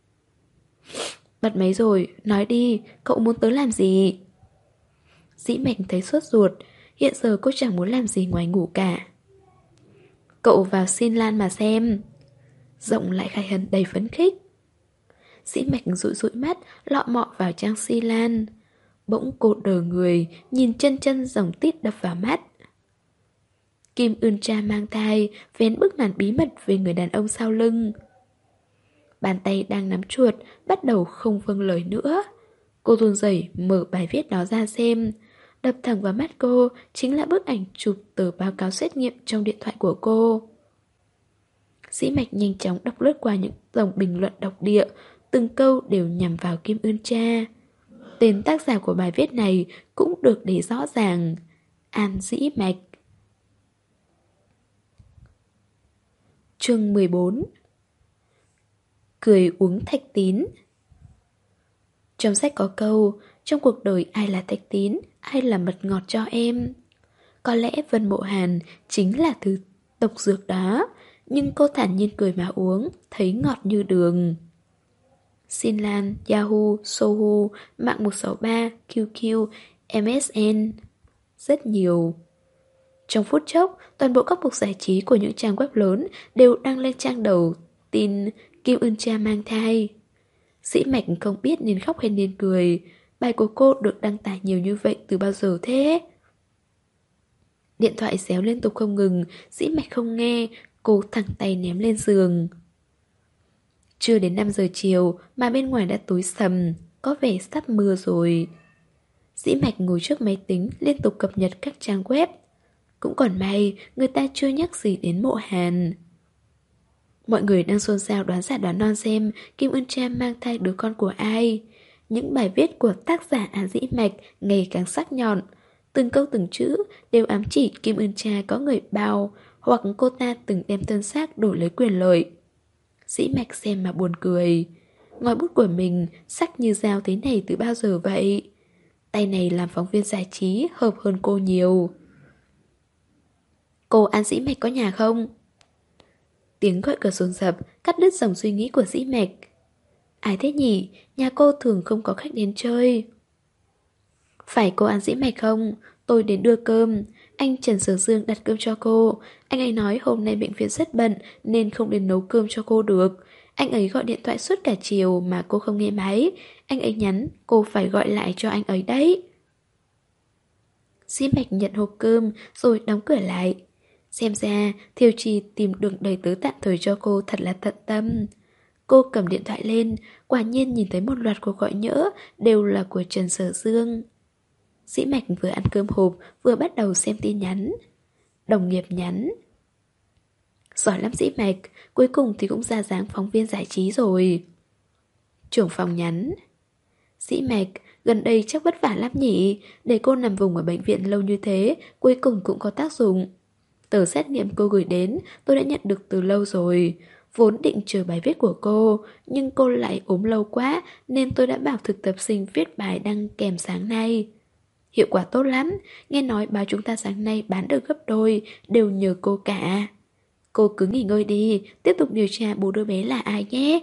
Bật máy rồi, nói đi, cậu muốn tớ làm gì? Dĩ Mạch thấy sốt ruột, hiện giờ cô chẳng muốn làm gì ngoài ngủ cả. Cậu vào xin Lan mà xem. Giọng lại Khai Hân đầy phấn khích. Dĩ Mạch dụi dụi mắt, lọ mọ vào trang xi lan. Bỗng cô đờ người, nhìn chân chân dòng tít đập vào mắt. Kim Ưn Cha mang thai, vén bức màn bí mật về người đàn ông sau lưng. Bàn tay đang nắm chuột, bắt đầu không vâng lời nữa. Cô run rẩy mở bài viết đó ra xem. Đập thẳng vào mắt cô chính là bức ảnh chụp tờ báo cáo xét nghiệm trong điện thoại của cô. Dĩ Mạch nhanh chóng đọc lướt qua những dòng bình luận độc địa, từng câu đều nhằm vào Kim Ưn Cha. Tên tác giả của bài viết này cũng được để rõ ràng: An Dĩ Mạch. Chương mười bốn. Cười uống thạch tín. Trong sách có câu, trong cuộc đời ai là thạch tín, ai là mật ngọt cho em. Có lẽ Vân Mộ Hàn chính là thứ độc dược đó, nhưng cô thản nhiên cười mà uống, thấy ngọt như đường. Xin Lan, Yahoo, Sohu, Mạng một sáu ba, quy quy, em ét en. Rất nhiều. Trong phút chốc, toàn bộ các mục giải trí của những trang web lớn đều đăng lên trang đầu tin Kim Ưn Cha mang thai. Dĩ Mạch không biết nên khóc hay nên cười. Bài của cô được đăng tải nhiều như vậy từ bao giờ thế? Điện thoại réo liên tục không ngừng. Dĩ Mạch không nghe. Cô thẳng tay ném lên giường. Chưa đến năm giờ chiều mà bên ngoài đã tối sầm, có vẻ sắp mưa rồi. Dĩ Mạch ngồi trước máy tính liên tục cập nhật các trang web. Cũng còn may người ta chưa nhắc gì đến Mộ Hàn. Mọi người đang xôn xao đoán giả đoán non xem Kim Ưn Cha mang thai đứa con của ai. Những bài viết của tác giả Á Dĩ Mạch ngày càng sắc nhọn. Từng câu từng chữ đều ám chỉ Kim Ưn Cha có người bao, hoặc cô ta từng đem thân xác đổi lấy quyền lợi. Dĩ Mạch xem mà buồn cười. Ngòi bút của mình sắc như dao thế này từ bao giờ vậy? Tay này làm phóng viên giải trí hợp hơn cô nhiều. Cô An Dĩ Mạch có nhà không? Tiếng gọi cửa dồn dập cắt đứt dòng suy nghĩ của Dĩ Mạch. Ai thế nhỉ? Nhà cô thường không có khách đến chơi. Phải cô An Dĩ Mạch không? Tôi đến đưa cơm. Anh Trần Sở Dương đặt cơm cho cô. Anh ấy nói hôm nay bệnh viện rất bận nên không đến nấu cơm cho cô được. Anh ấy gọi điện thoại suốt cả chiều mà cô không nghe máy. Anh ấy nhắn cô phải gọi lại cho anh ấy đấy. Dĩ Mạch nhận hộp cơm rồi đóng cửa lại. Xem ra Thiều Trì tìm được đầy tớ tạm thời cho cô thật là tận tâm. Cô cầm điện thoại lên, quả nhiên nhìn thấy một loạt cuộc gọi nhỡ đều là của Trần Sở Dương. Dĩ Mạch vừa ăn cơm hộp vừa bắt đầu xem tin nhắn. Đồng nghiệp nhắn. Giỏi lắm Dĩ Mạch, cuối cùng thì cũng ra dáng phóng viên giải trí rồi. Trưởng phòng nhắn. Dĩ Mạch, gần đây chắc vất vả lắm nhỉ, để cô nằm vùng ở bệnh viện lâu như thế, cuối cùng cũng có tác dụng. Tờ xét nghiệm cô gửi đến, tôi đã nhận được từ lâu rồi. Vốn định chờ bài viết của cô, nhưng cô lại ốm lâu quá, nên tôi đã bảo thực tập sinh viết bài đăng kèm sáng nay. Hiệu quả tốt lắm, nghe nói báo chúng ta sáng nay bán được gấp đôi, đều nhờ cô cả. Cô cứ nghỉ ngơi đi, tiếp tục điều tra bố đứa bé là ai nhé.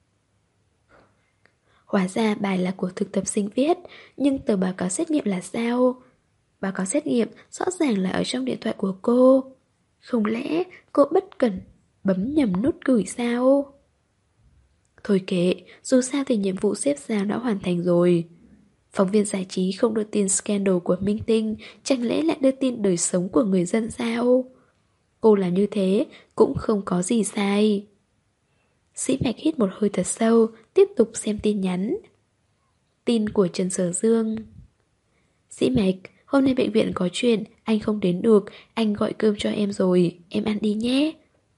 Hóa ra bài là của thực tập sinh viết, nhưng tờ báo cáo xét nghiệm là sao? Báo cáo xét nghiệm rõ ràng là ở trong điện thoại của cô. Không lẽ cô bất cẩn bấm nhầm nút gửi sao? Thôi kệ, dù sao thì nhiệm vụ xếp giao đã hoàn thành rồi. Phóng viên giải trí không đưa tin scandal của minh tinh, chẳng lẽ lại đưa tin đời sống của người dân sao? Cô làm như thế cũng không có gì sai. Dĩ Mạch hít một hơi thật sâu, tiếp tục xem tin nhắn. Tin của Trần Sở Dương. Dĩ Mạch, hôm nay bệnh viện có chuyện, anh không đến được, anh gọi cơm cho em rồi, em ăn đi nhé.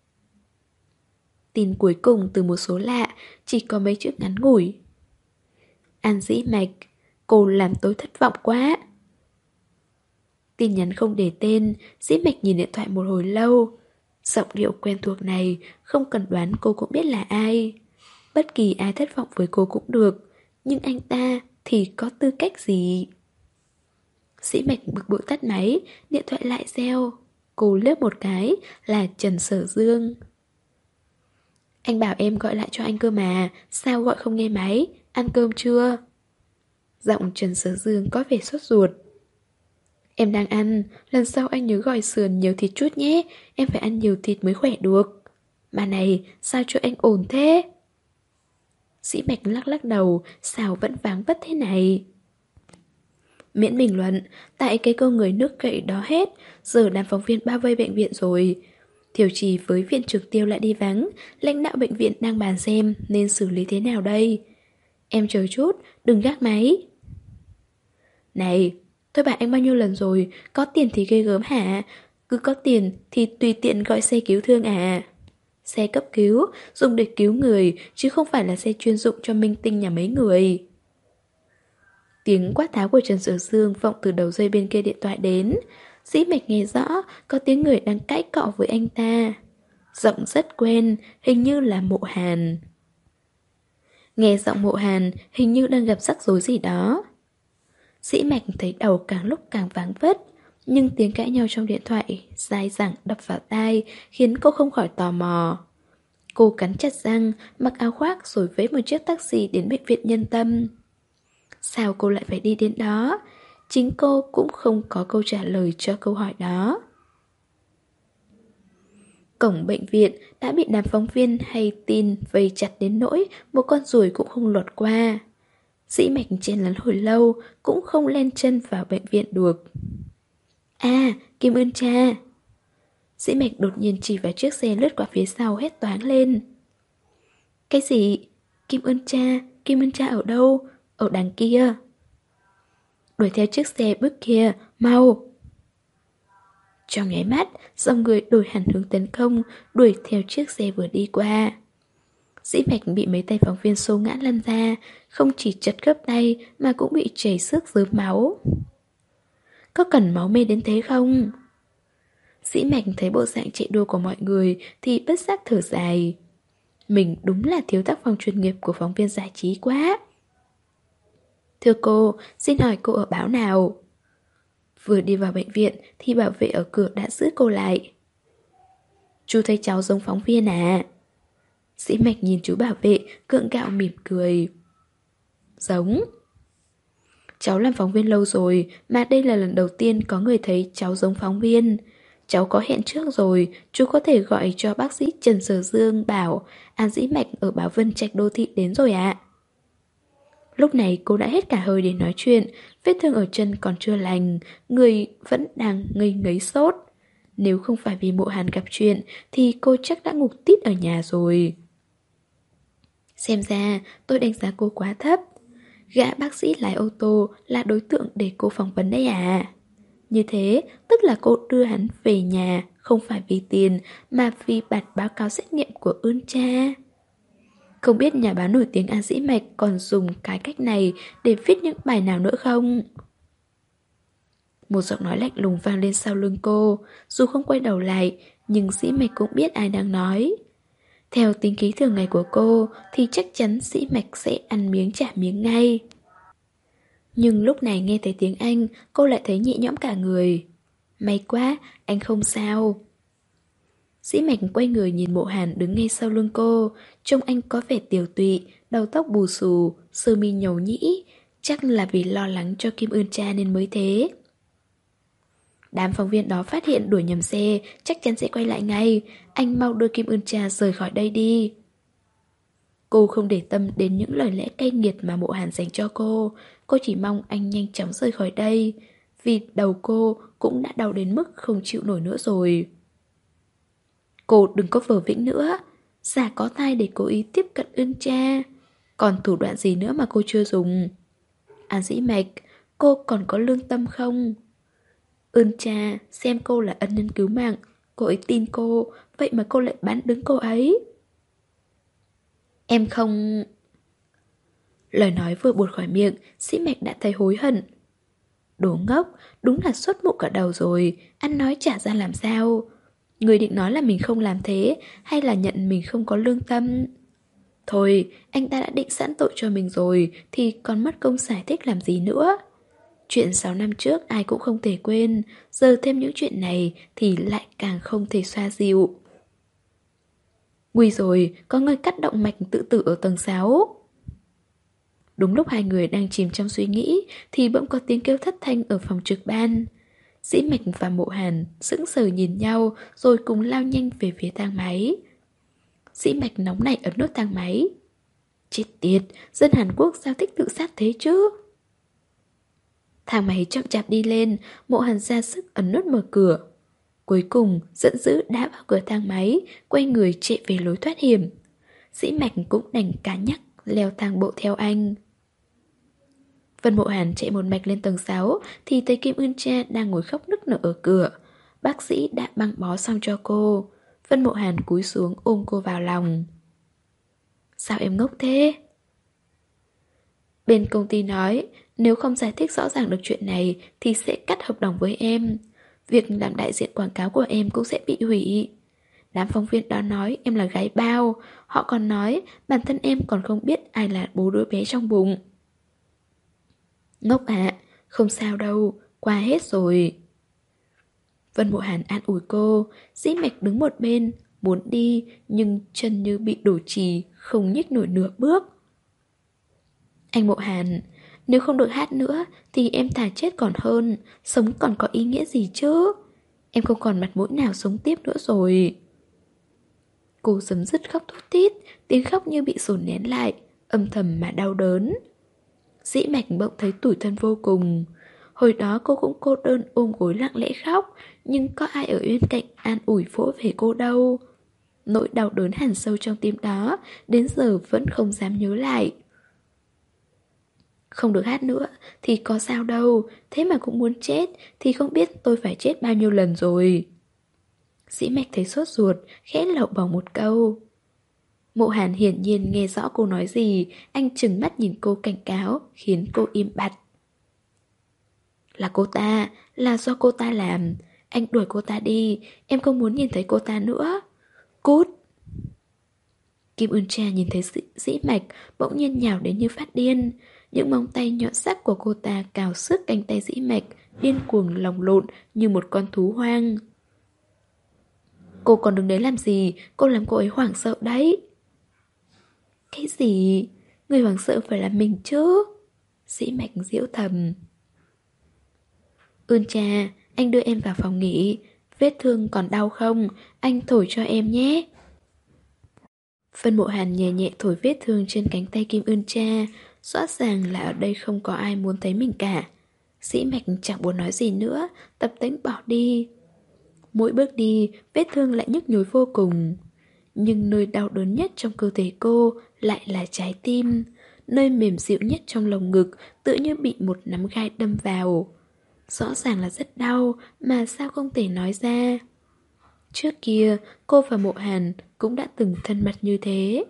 Tin cuối cùng từ một số lạ, chỉ có mấy chữ ngắn ngủi. An Dĩ Mạch, cô làm tôi thất vọng quá. Tin nhắn không để tên, Dĩ Mạch nhìn điện thoại một hồi lâu. Giọng điệu quen thuộc này, không cần đoán cô cũng biết là ai. Bất kỳ ai thất vọng với cô cũng được, nhưng anh ta thì có tư cách gì? Dĩ Mạch bực bội tắt máy, điện thoại lại reo. Cô liếc một cái là Trần Sở Dương. Anh bảo em gọi lại cho anh cơ mà, sao gọi không nghe máy, ăn cơm chưa? Giọng Trần Sở Dương có vẻ sốt ruột. Em đang ăn, lần sau anh nhớ gọi sườn nhiều thịt chút nhé, em phải ăn nhiều thịt mới khỏe được. Mà này, sao cho anh ổn thế? Dĩ Mạch lắc lắc đầu, sao vẫn váng vất thế này? Miễn bình luận, tại cái câu người nước cậy đó hết, giờ đám phóng viên bao vây bệnh viện rồi. Thiều Trì với viện trưởng Tiêu lại đi vắng, lãnh đạo bệnh viện đang bàn xem nên xử lý thế nào đây. Em chờ chút, đừng gác máy. Này, tôi bảo anh bao nhiêu lần rồi, có tiền thì ghê gớm hả? Cứ có tiền thì tùy tiện gọi xe cứu thương à? Xe cấp cứu, dùng để cứu người, chứ không phải là xe chuyên dụng cho minh tinh nhà mấy người. Tiếng quát tháo của Trần Sở Dương vọng từ đầu dây bên kia điện thoại đến. Dĩ Mạch nghe rõ có tiếng người đang cãi cọ với anh ta. Giọng rất quen, hình như là Mộ Hàn. Nghe giọng Mộ Hàn, hình như đang gặp rắc rối gì đó. Dĩ Mạch thấy đầu càng lúc càng váng vất, nhưng tiếng cãi nhau trong điện thoại dai dẳng đập vào tai khiến cô không khỏi tò mò. Cô cắn chặt răng, mặc áo khoác rồi vẫy một chiếc taxi đến bệnh viện Nhân Tâm. Sao cô lại phải đi đến đó? Chính cô cũng không có câu trả lời cho câu hỏi đó. Cổng bệnh viện đã bị đám phóng viên hay tin vây chặt đến nỗi một con ruồi cũng không lọt qua. Dĩ Mạch chen lấn hồi lâu cũng không len chân vào bệnh viện được. À, Kim Ưn cha! Dĩ Mạch đột nhiên chỉ vào chiếc xe lướt qua phía sau hét toáng lên. Cái gì? Kim Ưn cha? Kim Ưn cha ở đâu? Ở đằng kia. Đuổi theo chiếc xe bước kia, mau! Trong nháy mắt, dòng người đổi hẳn hướng tấn công, đuổi theo chiếc xe vừa đi qua. Dĩ Mạch bị mấy tay phóng viên xô ngã lăn ra, không chỉ chật khớp tay mà cũng bị chảy xước rớm máu. Có cần máu mê đến thế không? Dĩ Mạch thấy bộ dạng chạy đua của mọi người thì bất giác thở dài. Mình đúng là thiếu tác phong chuyên nghiệp của phóng viên giải trí quá. Thưa cô, xin hỏi cô ở báo nào? Vừa đi vào bệnh viện thì bảo vệ ở cửa đã giữ cô lại. Chú thấy cháu giống phóng viên à? Dĩ Mạch nhìn chú bảo vệ, gượng gạo mỉm cười. Giống. Cháu làm phóng viên lâu rồi, mà đây là lần đầu tiên có người thấy cháu giống phóng viên. Cháu có hẹn trước rồi, chú có thể gọi cho bác sĩ Trần Sở Dương bảo An Dĩ Mạch ở báo Vân Trạch Đô Thị đến rồi ạ. Lúc này cô đã hết cả hơi để nói chuyện, vết thương ở chân còn chưa lành, người vẫn đang ngây ngấy sốt. Nếu không phải vì Mộ Hàn gặp chuyện thì cô chắc đã ngục tít ở nhà rồi. Xem ra tôi đánh giá cô quá thấp. Gã bác sĩ lái ô tô là đối tượng để cô phỏng vấn đấy à? Như thế tức là cô đưa hắn về nhà không phải vì tiền mà vì bản báo cáo xét nghiệm của Ưn cha. Không biết nhà báo nổi tiếng An Dĩ Mạch còn dùng cái cách này để viết những bài nào nữa không? Một giọng nói lạnh lùng vang lên sau lưng cô. Dù không quay đầu lại, nhưng Dĩ Mạch cũng biết ai đang nói. Theo tính khí thường ngày của cô thì chắc chắn Dĩ Mạch sẽ ăn miếng trả miếng ngay. Nhưng lúc này nghe thấy tiếng Anh, cô lại thấy nhẹ nhõm cả người. May quá, anh không sao. Dĩ Mạch quay người nhìn Mộ Hàn đứng ngay sau lưng cô. Trông anh có vẻ tiều tụy, đầu tóc bù xù, sơ mi nhầu nhĩ. Chắc là vì lo lắng cho Kim Ưn cha nên mới thế. Đám phóng viên đó phát hiện đuổi nhầm xe, chắc chắn sẽ quay lại ngay. Anh mau đưa Kim Ưn cha rời khỏi đây đi. Cô không để tâm đến những lời lẽ cay nghiệt mà Mộ Hàn dành cho cô. Cô chỉ mong anh nhanh chóng rời khỏi đây. Vì đầu cô cũng đã đau đến mức không chịu nổi nữa rồi. Cô đừng có vờ vĩnh nữa. Giả có tai để cố ý tiếp cận Ưn cha. Còn thủ đoạn gì nữa mà cô chưa dùng? An Dĩ Mạch, cô còn có lương tâm không? Ưn cha xem cô là ân nhân cứu mạng, cô ấy tin cô, vậy mà cô lại bán đứng cô ấy. Em không... Lời nói vừa buột khỏi miệng, Dĩ Mạch đã thấy hối hận. Đồ ngốc, đúng là sốt mụ cả đầu rồi, ăn nói chả ra làm sao. Người định nói là mình không làm thế, hay là nhận mình không có lương tâm? Thôi, anh ta đã định sẵn tội cho mình rồi, thì còn mất công giải thích làm gì nữa. Chuyện sáu năm trước ai cũng không thể quên, giờ thêm những chuyện này thì lại càng không thể xoa dịu. Nguy rồi, có người cắt động mạch tự tử ở tầng sáu. Đúng lúc hai người đang chìm trong suy nghĩ thì bỗng có tiếng kêu thất thanh ở phòng trực ban. Dĩ Mạch và Mộ Hàn sững sờ nhìn nhau rồi cùng lao nhanh về phía thang máy. Dĩ Mạch nóng nảy ấn nút thang máy. Chết tiệt, dân Hàn Quốc sao thích tự sát thế chứ? Thang máy chậm chạp đi lên, Mộ Hàn ra sức ấn nút mở cửa. Cuối cùng, giận dữ đá vào cửa thang máy, quay người chạy về lối thoát hiểm. Dĩ Mạch cũng đành cá nhắc, leo thang bộ theo anh. Vân Mộ Hàn chạy một mạch lên tầng sáu, thì thấy Kim Ưn cha đang ngồi khóc nức nở ở cửa. Bác sĩ đã băng bó xong cho cô. Vân Mộ Hàn cúi xuống ôm cô vào lòng. Sao em ngốc thế? Bên công ty nói, nếu không giải thích rõ ràng được chuyện này thì sẽ cắt hợp đồng với em. Việc làm đại diện quảng cáo của em cũng sẽ bị hủy. Đám phóng viên đó nói em là gái bao. Họ còn nói bản thân em còn không biết ai là bố đứa bé trong bụng. Ngốc ạ, không sao đâu, qua hết rồi. Vân Mộ Hàn an ủi cô. Dĩ Mạch đứng một bên, muốn đi nhưng chân như bị đổ chì, không nhích nổi nửa bước. Anh Mộ Hàn, nếu không được hát nữa thì em thà chết còn hơn. Sống còn có ý nghĩa gì chứ? Em không còn mặt mũi nào sống tiếp nữa rồi. Cô giấm dứt khóc thút thít, tiếng khóc như bị dồn nén lại, âm thầm mà đau đớn. Dĩ Mạch bỗng thấy tủi thân vô cùng. Hồi đó cô cũng cô đơn ôm gối lặng lẽ khóc, nhưng có ai ở bên cạnh an ủi vỗ về cô đâu. Nỗi đau đớn hằn sâu trong tim đó, đến giờ vẫn không dám nhớ lại. Không được hát nữa thì có sao đâu, thế mà cũng muốn chết thì không biết tôi phải chết bao nhiêu lần rồi. Dĩ Mạch thấy sốt ruột, khẽ lậu bỏng một câu. Mộ Hàn hiển nhiên nghe rõ cô nói gì, anh trừng mắt nhìn cô cảnh cáo, khiến cô im bặt. Là cô ta, là do cô ta làm. Anh đuổi cô ta đi, em không muốn nhìn thấy cô ta nữa. Cút! Kim Ưn Cha nhìn thấy dĩ, dĩ Mạch bỗng nhiên nhào đến như phát điên. Những móng tay nhọn sắc của cô ta cào sức cánh tay dĩ Mạch, điên cuồng lồng lộn như một con thú hoang. Cô còn đứng đấy làm gì? Cô làm cô ấy hoảng sợ đấy. Cái gì? Người hoảng sợ phải là mình chứ. Dĩ Mạch giễu thầm. Ưn Cha, anh đưa em vào phòng nghỉ. Vết thương còn đau không? Anh thổi cho em nhé. Vân Mộ Hàn nhẹ nhẹ thổi vết thương trên cánh tay Kim Ưn Cha. Rõ ràng là ở đây không có ai muốn thấy mình cả. Dĩ Mạch chẳng buồn nói gì nữa, tập tễnh bỏ đi. Mỗi bước đi, vết thương lại nhức nhối vô cùng. Nhưng nơi đau đớn nhất trong cơ thể cô lại là trái tim. Nơi mềm dịu nhất trong lồng ngực tựa như bị một nắm gai đâm vào. Rõ ràng là rất đau, mà sao không thể nói ra. Trước kia, cô và Mộ Hàn cũng đã từng thân mật như thế.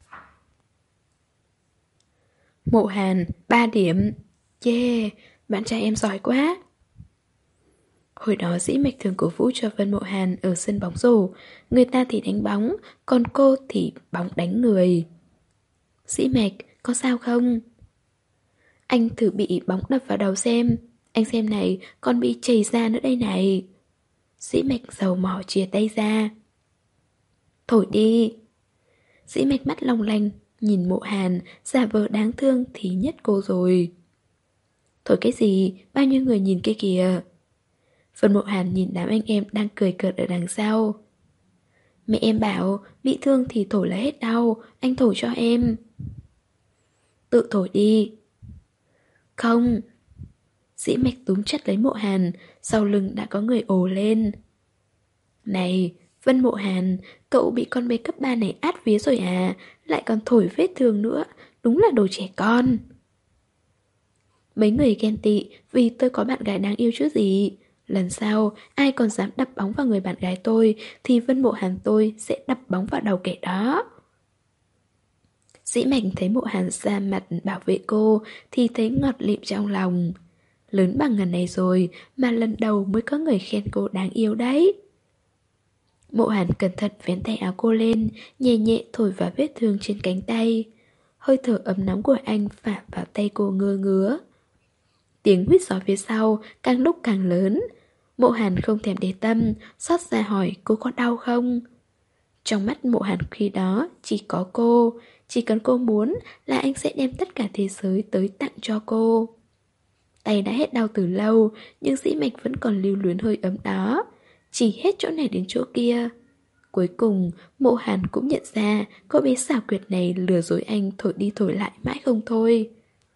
Mộ Hàn, ba điểm. Yeah, bạn trai em giỏi quá. Hồi đó Dĩ Mạch thường cổ vũ cho Vân Mộ Hàn ở sân bóng rổ. Người ta thì đánh bóng, còn cô thì bóng đánh người. Dĩ Mạch, có sao không? Anh thử bị bóng đập vào đầu xem. Anh xem này, còn bị chảy ra nữa đây này. Dĩ Mạch dầu mỏ chia tay ra. Thổi đi. Dĩ Mạch mắt long lanh, nhìn Mộ Hàn, giả vờ đáng thương thì nhất cô rồi. Thổi cái gì, bao nhiêu người nhìn kia kìa. Vân Mộ Hàn nhìn đám anh em đang cười cợt ở đằng sau. Mẹ em bảo, bị thương thì thổi là hết đau, anh thổi cho em. Tự thổi đi. Không. Dĩ Mạch túm chặt lấy Mộ Hàn, sau lưng đã có người ồ lên. Này, Vân Mộ Hàn, cậu bị con bé cấp ba này át vía rồi à, lại còn thổi vết thương nữa, đúng là đồ trẻ con. Mấy người ghen tị vì tôi có bạn gái đáng yêu chứ gì. Lần sau, ai còn dám đập bóng vào người bạn gái tôi thì Vân Mộ Hàn tôi sẽ đập bóng vào đầu kẻ đó. Dĩ Mạch thấy Mộ Hàn ra mặt bảo vệ cô thì thấy ngọt lịm trong lòng. Lớn bằng ngần này rồi mà lần đầu mới có người khen cô đáng yêu đấy. Mộ Hàn cẩn thận vén tay áo cô lên, nhẹ nhẹ thổi vào vết thương trên cánh tay. Hơi thở ấm nóng của anh phả vào tay cô ngơ ngứa. Tiếng huýt gió phía sau càng lúc càng lớn. Mộ Hàn không thèm để tâm, xót xa hỏi cô có đau không. Trong mắt Mộ Hàn khi đó chỉ có cô. Chỉ cần cô muốn là anh sẽ đem tất cả thế giới tới tặng cho cô. Tay đã hết đau từ lâu, nhưng Dĩ Mạch vẫn còn lưu luyến hơi ấm đó. Chỉ hết chỗ này đến chỗ kia. Cuối cùng, Mộ Hàn cũng nhận ra cô bé xảo quyệt này lừa dối anh thổi đi thổi lại mãi không thôi.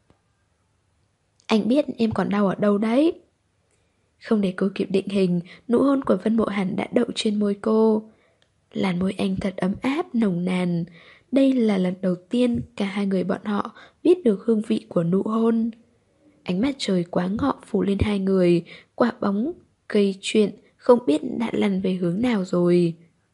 Anh biết em còn đau ở đâu đấy. Không để cô kịp định hình, nụ hôn của Vân Mộ Hàn đã đậu trên môi cô. Làn môi anh thật ấm áp, nồng nàn. Đây là lần đầu tiên cả hai người bọn họ biết được hương vị của nụ hôn. Ánh mặt trời quá ngọ phủ lên hai người, quả bóng, gây chuyện, không biết đã lăn về hướng nào rồi.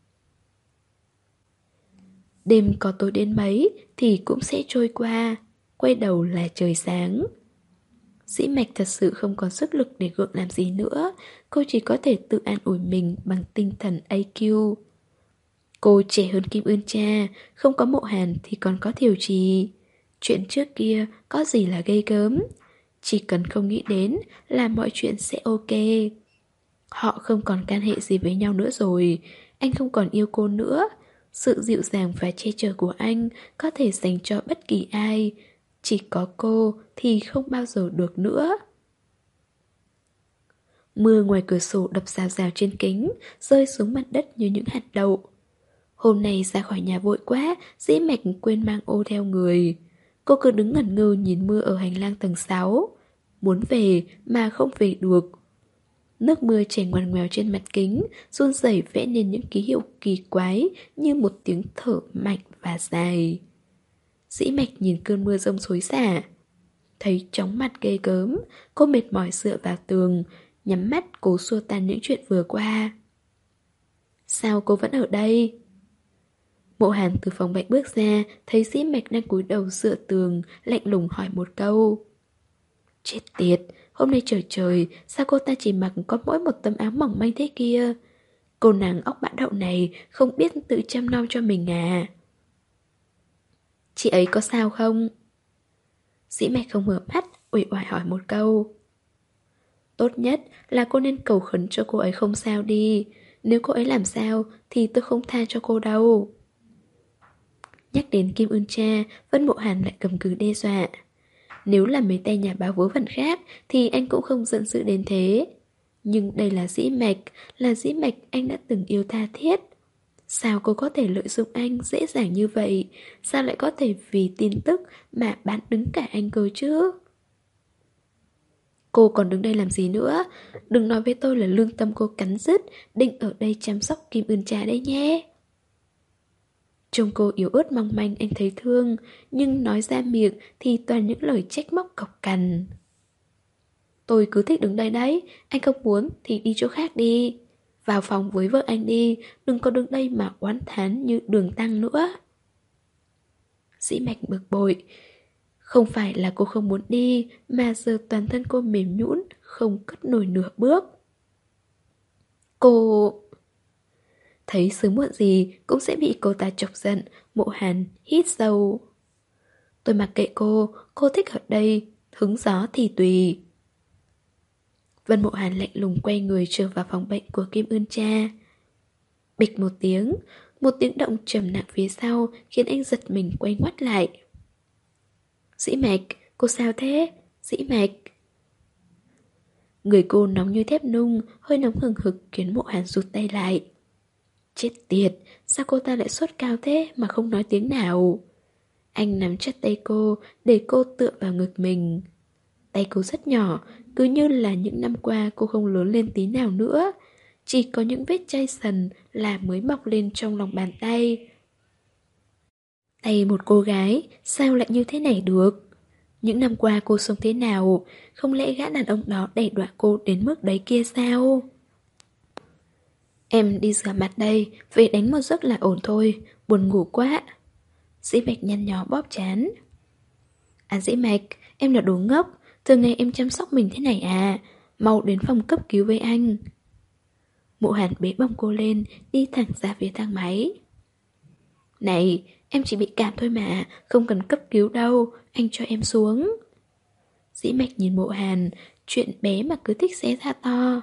Đêm có tối đến mấy thì cũng sẽ trôi qua, quay đầu là trời sáng. Dĩ Mạch thật sự không còn sức lực để gượng làm gì nữa, cô chỉ có thể tự an ủi mình bằng tinh thần a quy. Cô trẻ hơn Kim Ưn Cha, không có Mộ Hàn thì còn có Thiều Trì. Chuyện trước kia có gì là ghê gớm, chỉ cần không nghĩ đến là mọi chuyện sẽ ok. Họ không còn can hệ gì với nhau nữa rồi, anh không còn yêu cô nữa. Sự dịu dàng và che chở của anh có thể dành cho bất kỳ ai, chỉ có cô thì không bao giờ được nữa. Mưa ngoài cửa sổ đập rào rào trên kính, rơi xuống mặt đất như những hạt đậu. Hôm nay ra khỏi nhà vội quá, Dĩ Mạch quên mang ô theo người. Cô cứ đứng ngẩn ngơ nhìn mưa ở hành lang tầng sáu. Muốn về mà không về được. Nước mưa chảy ngoằn ngoèo trên mặt kính, run rẩy vẽ nên những ký hiệu kỳ quái như một tiếng thở mạnh và dài. Dĩ Mạch nhìn cơn mưa rông xối xả. Thấy chóng mặt ghê gớm, cô mệt mỏi dựa vào tường, nhắm mắt cố xua tan những chuyện vừa qua. Sao cô vẫn ở đây? Mộ Hàn từ phòng bệnh bước ra, thấy Dĩ Mạch đang cúi đầu dựa tường, lạnh lùng hỏi một câu. Chết tiệt, hôm nay trời trời, sao cô ta chỉ mặc có mỗi một tấm áo mỏng manh thế kia? Cô nàng ốc bã đậu này không biết tự chăm nom cho mình à? Chị ấy có sao không? Dĩ Mạch không mở mắt, uể oải hỏi một câu. Tốt nhất là cô nên cầu khấn cho cô ấy không sao đi. Nếu cô ấy làm sao thì tôi không tha cho cô đâu. Nhắc đến Kim Ưn Cha, Vân Mộ Hàn lại cầm cừ đe dọa. Nếu là mấy tay nhà báo vớ vẩn khác thì anh cũng không giận dữ đến thế. Nhưng đây là Dĩ Mạch, là Dĩ Mạch anh đã từng yêu tha thiết. Sao cô có thể lợi dụng anh dễ dàng như vậy? Sao lại có thể vì tin tức mà bán đứng cả anh cơ chứ? Cô còn đứng đây làm gì nữa? Đừng nói với tôi là lương tâm cô cắn rứt, định ở đây chăm sóc Kim Ưn Cha đấy nhé. Trông cô yếu ớt mong manh anh thấy thương, nhưng nói ra miệng thì toàn những lời trách móc cọc cằn. Tôi cứ thích đứng đây đấy, anh không muốn thì đi chỗ khác đi. Vào phòng với vợ anh đi, đừng có đứng đây mà oán thán như Đường Tăng nữa. Dĩ Mạch bực bội. Không phải là cô không muốn đi, mà giờ toàn thân cô mềm nhũn, không cất nổi nửa bước. Cô... Thấy sớm muộn gì cũng sẽ bị cô ta chọc giận, Mộ Hàn hít sâu. Tôi mặc kệ cô, cô thích ở đây, hứng gió thì tùy. Vân Mộ Hàn lạnh lùng quay người trở vào phòng bệnh của Kim Ưn Cha. Bịch một tiếng, một tiếng động trầm nặng phía sau khiến anh giật mình quay ngoắt lại. Dĩ Mạch, cô sao thế? Dĩ Mạch. Người cô nóng như thép nung, hơi nóng hừng hực khiến Mộ Hàn rụt tay lại. Chết tiệt, sao cô ta lại sốt cao thế mà không nói tiếng nào? Anh nắm chặt tay cô để cô tựa vào ngực mình. Tay cô rất nhỏ, cứ như là những năm qua cô không lớn lên tí nào nữa. Chỉ có những vết chai sần là mới mọc lên trong lòng bàn tay. Tay một cô gái, sao lại như thế này được? Những năm qua cô sống thế nào? Không lẽ gã đàn ông đó đẩy đọa cô đến mức đấy kia sao? Em đi rửa mặt đây, về đánh một giấc là ổn thôi, buồn ngủ quá. Dĩ Mạch nhăn nhó bóp chán. À Dĩ Mạch, em là đồ ngốc, thường ngày em chăm sóc mình thế này à, mau đến phòng cấp cứu với anh. Mộ Hàn bế bồng cô lên, đi thẳng ra phía thang máy. Này, em chỉ bị cảm thôi mà, không cần cấp cứu đâu, anh cho em xuống. Dĩ Mạch nhìn Mộ Hàn, chuyện bé mà cứ thích xé ra to.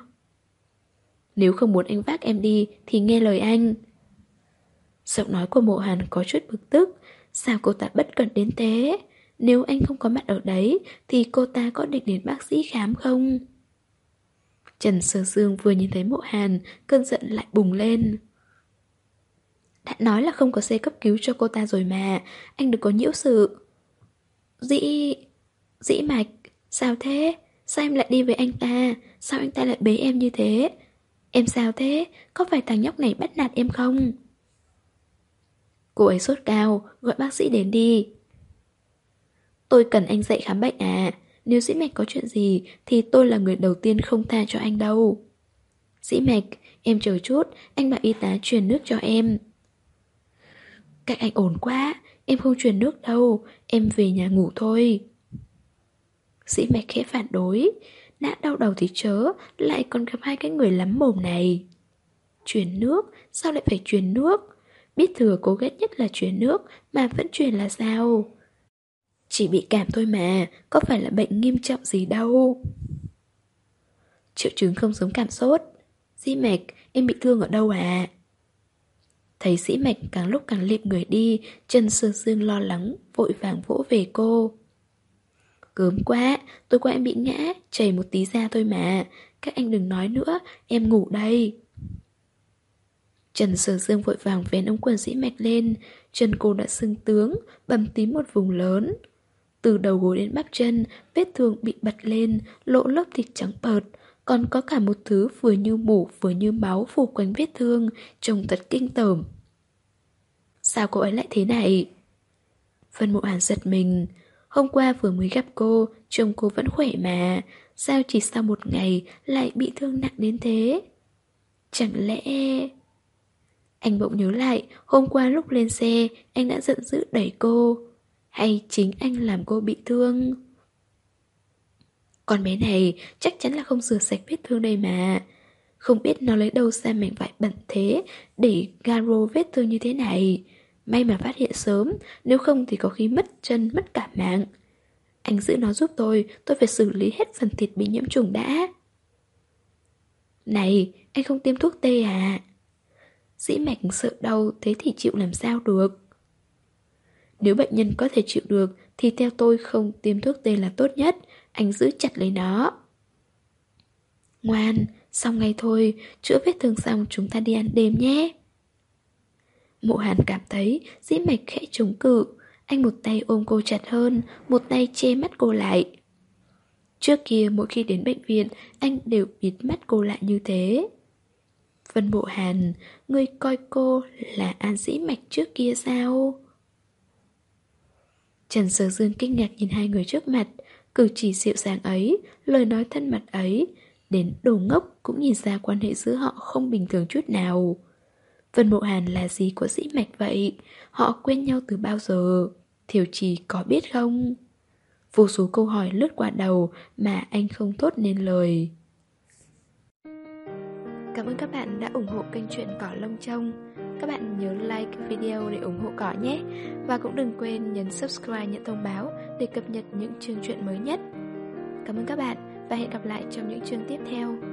Nếu không muốn anh vác em đi thì nghe lời anh. Giọng nói của Mộ Hàn có chút bực tức. Sao cô ta bất cẩn đến thế? Nếu anh không có mặt ở đấy thì cô ta có định đến bác sĩ khám không? Trần Sơ Dương vừa nhìn thấy Mộ Hàn, cơn giận lại bùng lên. Đã nói là không có xe cấp cứu cho cô ta rồi mà, anh đừng có nhiễu sự. Dĩ... Dĩ Mạch, sao thế? Sao em lại đi với anh ta? Sao anh ta lại bế em như thế? Em sao thế? Có phải thằng nhóc này bắt nạt em không? Cô ấy sốt cao, gọi bác sĩ đến đi. Tôi cần anh dậy khám bệnh à? Nếu Dĩ Mạch có chuyện gì thì tôi là người đầu tiên không tha cho anh đâu. Dĩ Mạch, em chờ chút, anh bảo y tá truyền nước cho em. Các anh ổn quá, em không truyền nước đâu, em về nhà ngủ thôi. Dĩ Mạch khẽ phản đối. Đã đau đầu thì chớ, lại còn gặp hai cái người lắm mồm này. Truyền nước, sao lại phải truyền nước? Biết thừa cô ghét nhất là truyền nước, mà vẫn truyền là sao? Chỉ bị cảm thôi mà, có phải là bệnh nghiêm trọng gì đâu. Triệu chứng không giống cảm sốt. Dĩ Mạch, em bị thương ở đâu à? Thấy Dĩ Mạch càng lúc càng liệm người đi, Trần Sơ Dương lo lắng, vội vàng vỗ về cô. Gớm quá, tối qua em bị ngã, chảy một tí ra thôi mà. Các anh đừng nói nữa, em ngủ đây. Trần Sở Dương vội vàng vén ống quần Dĩ Mạch lên. Chân cô đã sưng tướng, bầm tím một vùng lớn. Từ đầu gối đến bắp chân, vết thương bị bật lên, lộ lớp thịt trắng bợt. Còn có cả một thứ vừa như mủ vừa như máu phủ quanh vết thương, trông thật kinh tởm. Sao cô ấy lại thế này? Vân Mộ Hàn giật mình. Hôm qua vừa mới gặp cô, trông cô vẫn khỏe mà. Sao chỉ sau một ngày lại bị thương nặng đến thế? Chẳng lẽ... Anh bỗng nhớ lại, hôm qua lúc lên xe, anh đã giận dữ đẩy cô. Hay chính anh làm cô bị thương? Con bé này chắc chắn là không rửa sạch vết thương đây mà. Không biết nó lấy đâu ra mảnh vải bẩn thế để garo vết thương như thế này. May mà phát hiện sớm, nếu không thì có khi mất chân, mất cả mạng. Anh giữ nó giúp tôi, tôi phải xử lý hết phần thịt bị nhiễm trùng đã. Này, anh không tiêm thuốc tê à? Dĩ Mạch sợ đau, thế thì chịu làm sao được? Nếu bệnh nhân có thể chịu được thì theo tôi không tiêm thuốc tê là tốt nhất. Anh giữ chặt lấy nó. Ngoan, xong ngay thôi, chữa vết thương xong chúng ta đi ăn đêm nhé. Mộ Hàn cảm thấy Dĩ Mạch khẽ chống cự. Anh một tay ôm cô chặt hơn, một tay che mắt cô lại. Trước kia mỗi khi đến bệnh viện, anh đều bịt mắt cô lại như thế. Vân Mộ Hàn, ngươi coi cô là An Dĩ Mạch trước kia sao? Trần Sở Dương kinh ngạc nhìn hai người trước mặt. Cử chỉ dịu dàng ấy, lời nói thân mật ấy, đến đồ ngốc cũng nhìn ra quan hệ giữa họ không bình thường chút nào. Vân Mộ Hàn là gì của Dĩ Mạch vậy? Họ quen nhau từ bao giờ? Thiều Trì có biết không? Vô số câu hỏi lướt qua đầu mà anh không thốt nên lời. Cảm ơn các bạn đã ủng hộ kênh Chuyện Cỏ Lông Trông. Các bạn nhớ like video để ủng hộ cỏ nhé. Và cũng đừng quên nhấn subscribe nhận thông báo để cập nhật những chương truyện mới nhất. Cảm ơn các bạn và hẹn gặp lại trong những chương tiếp theo.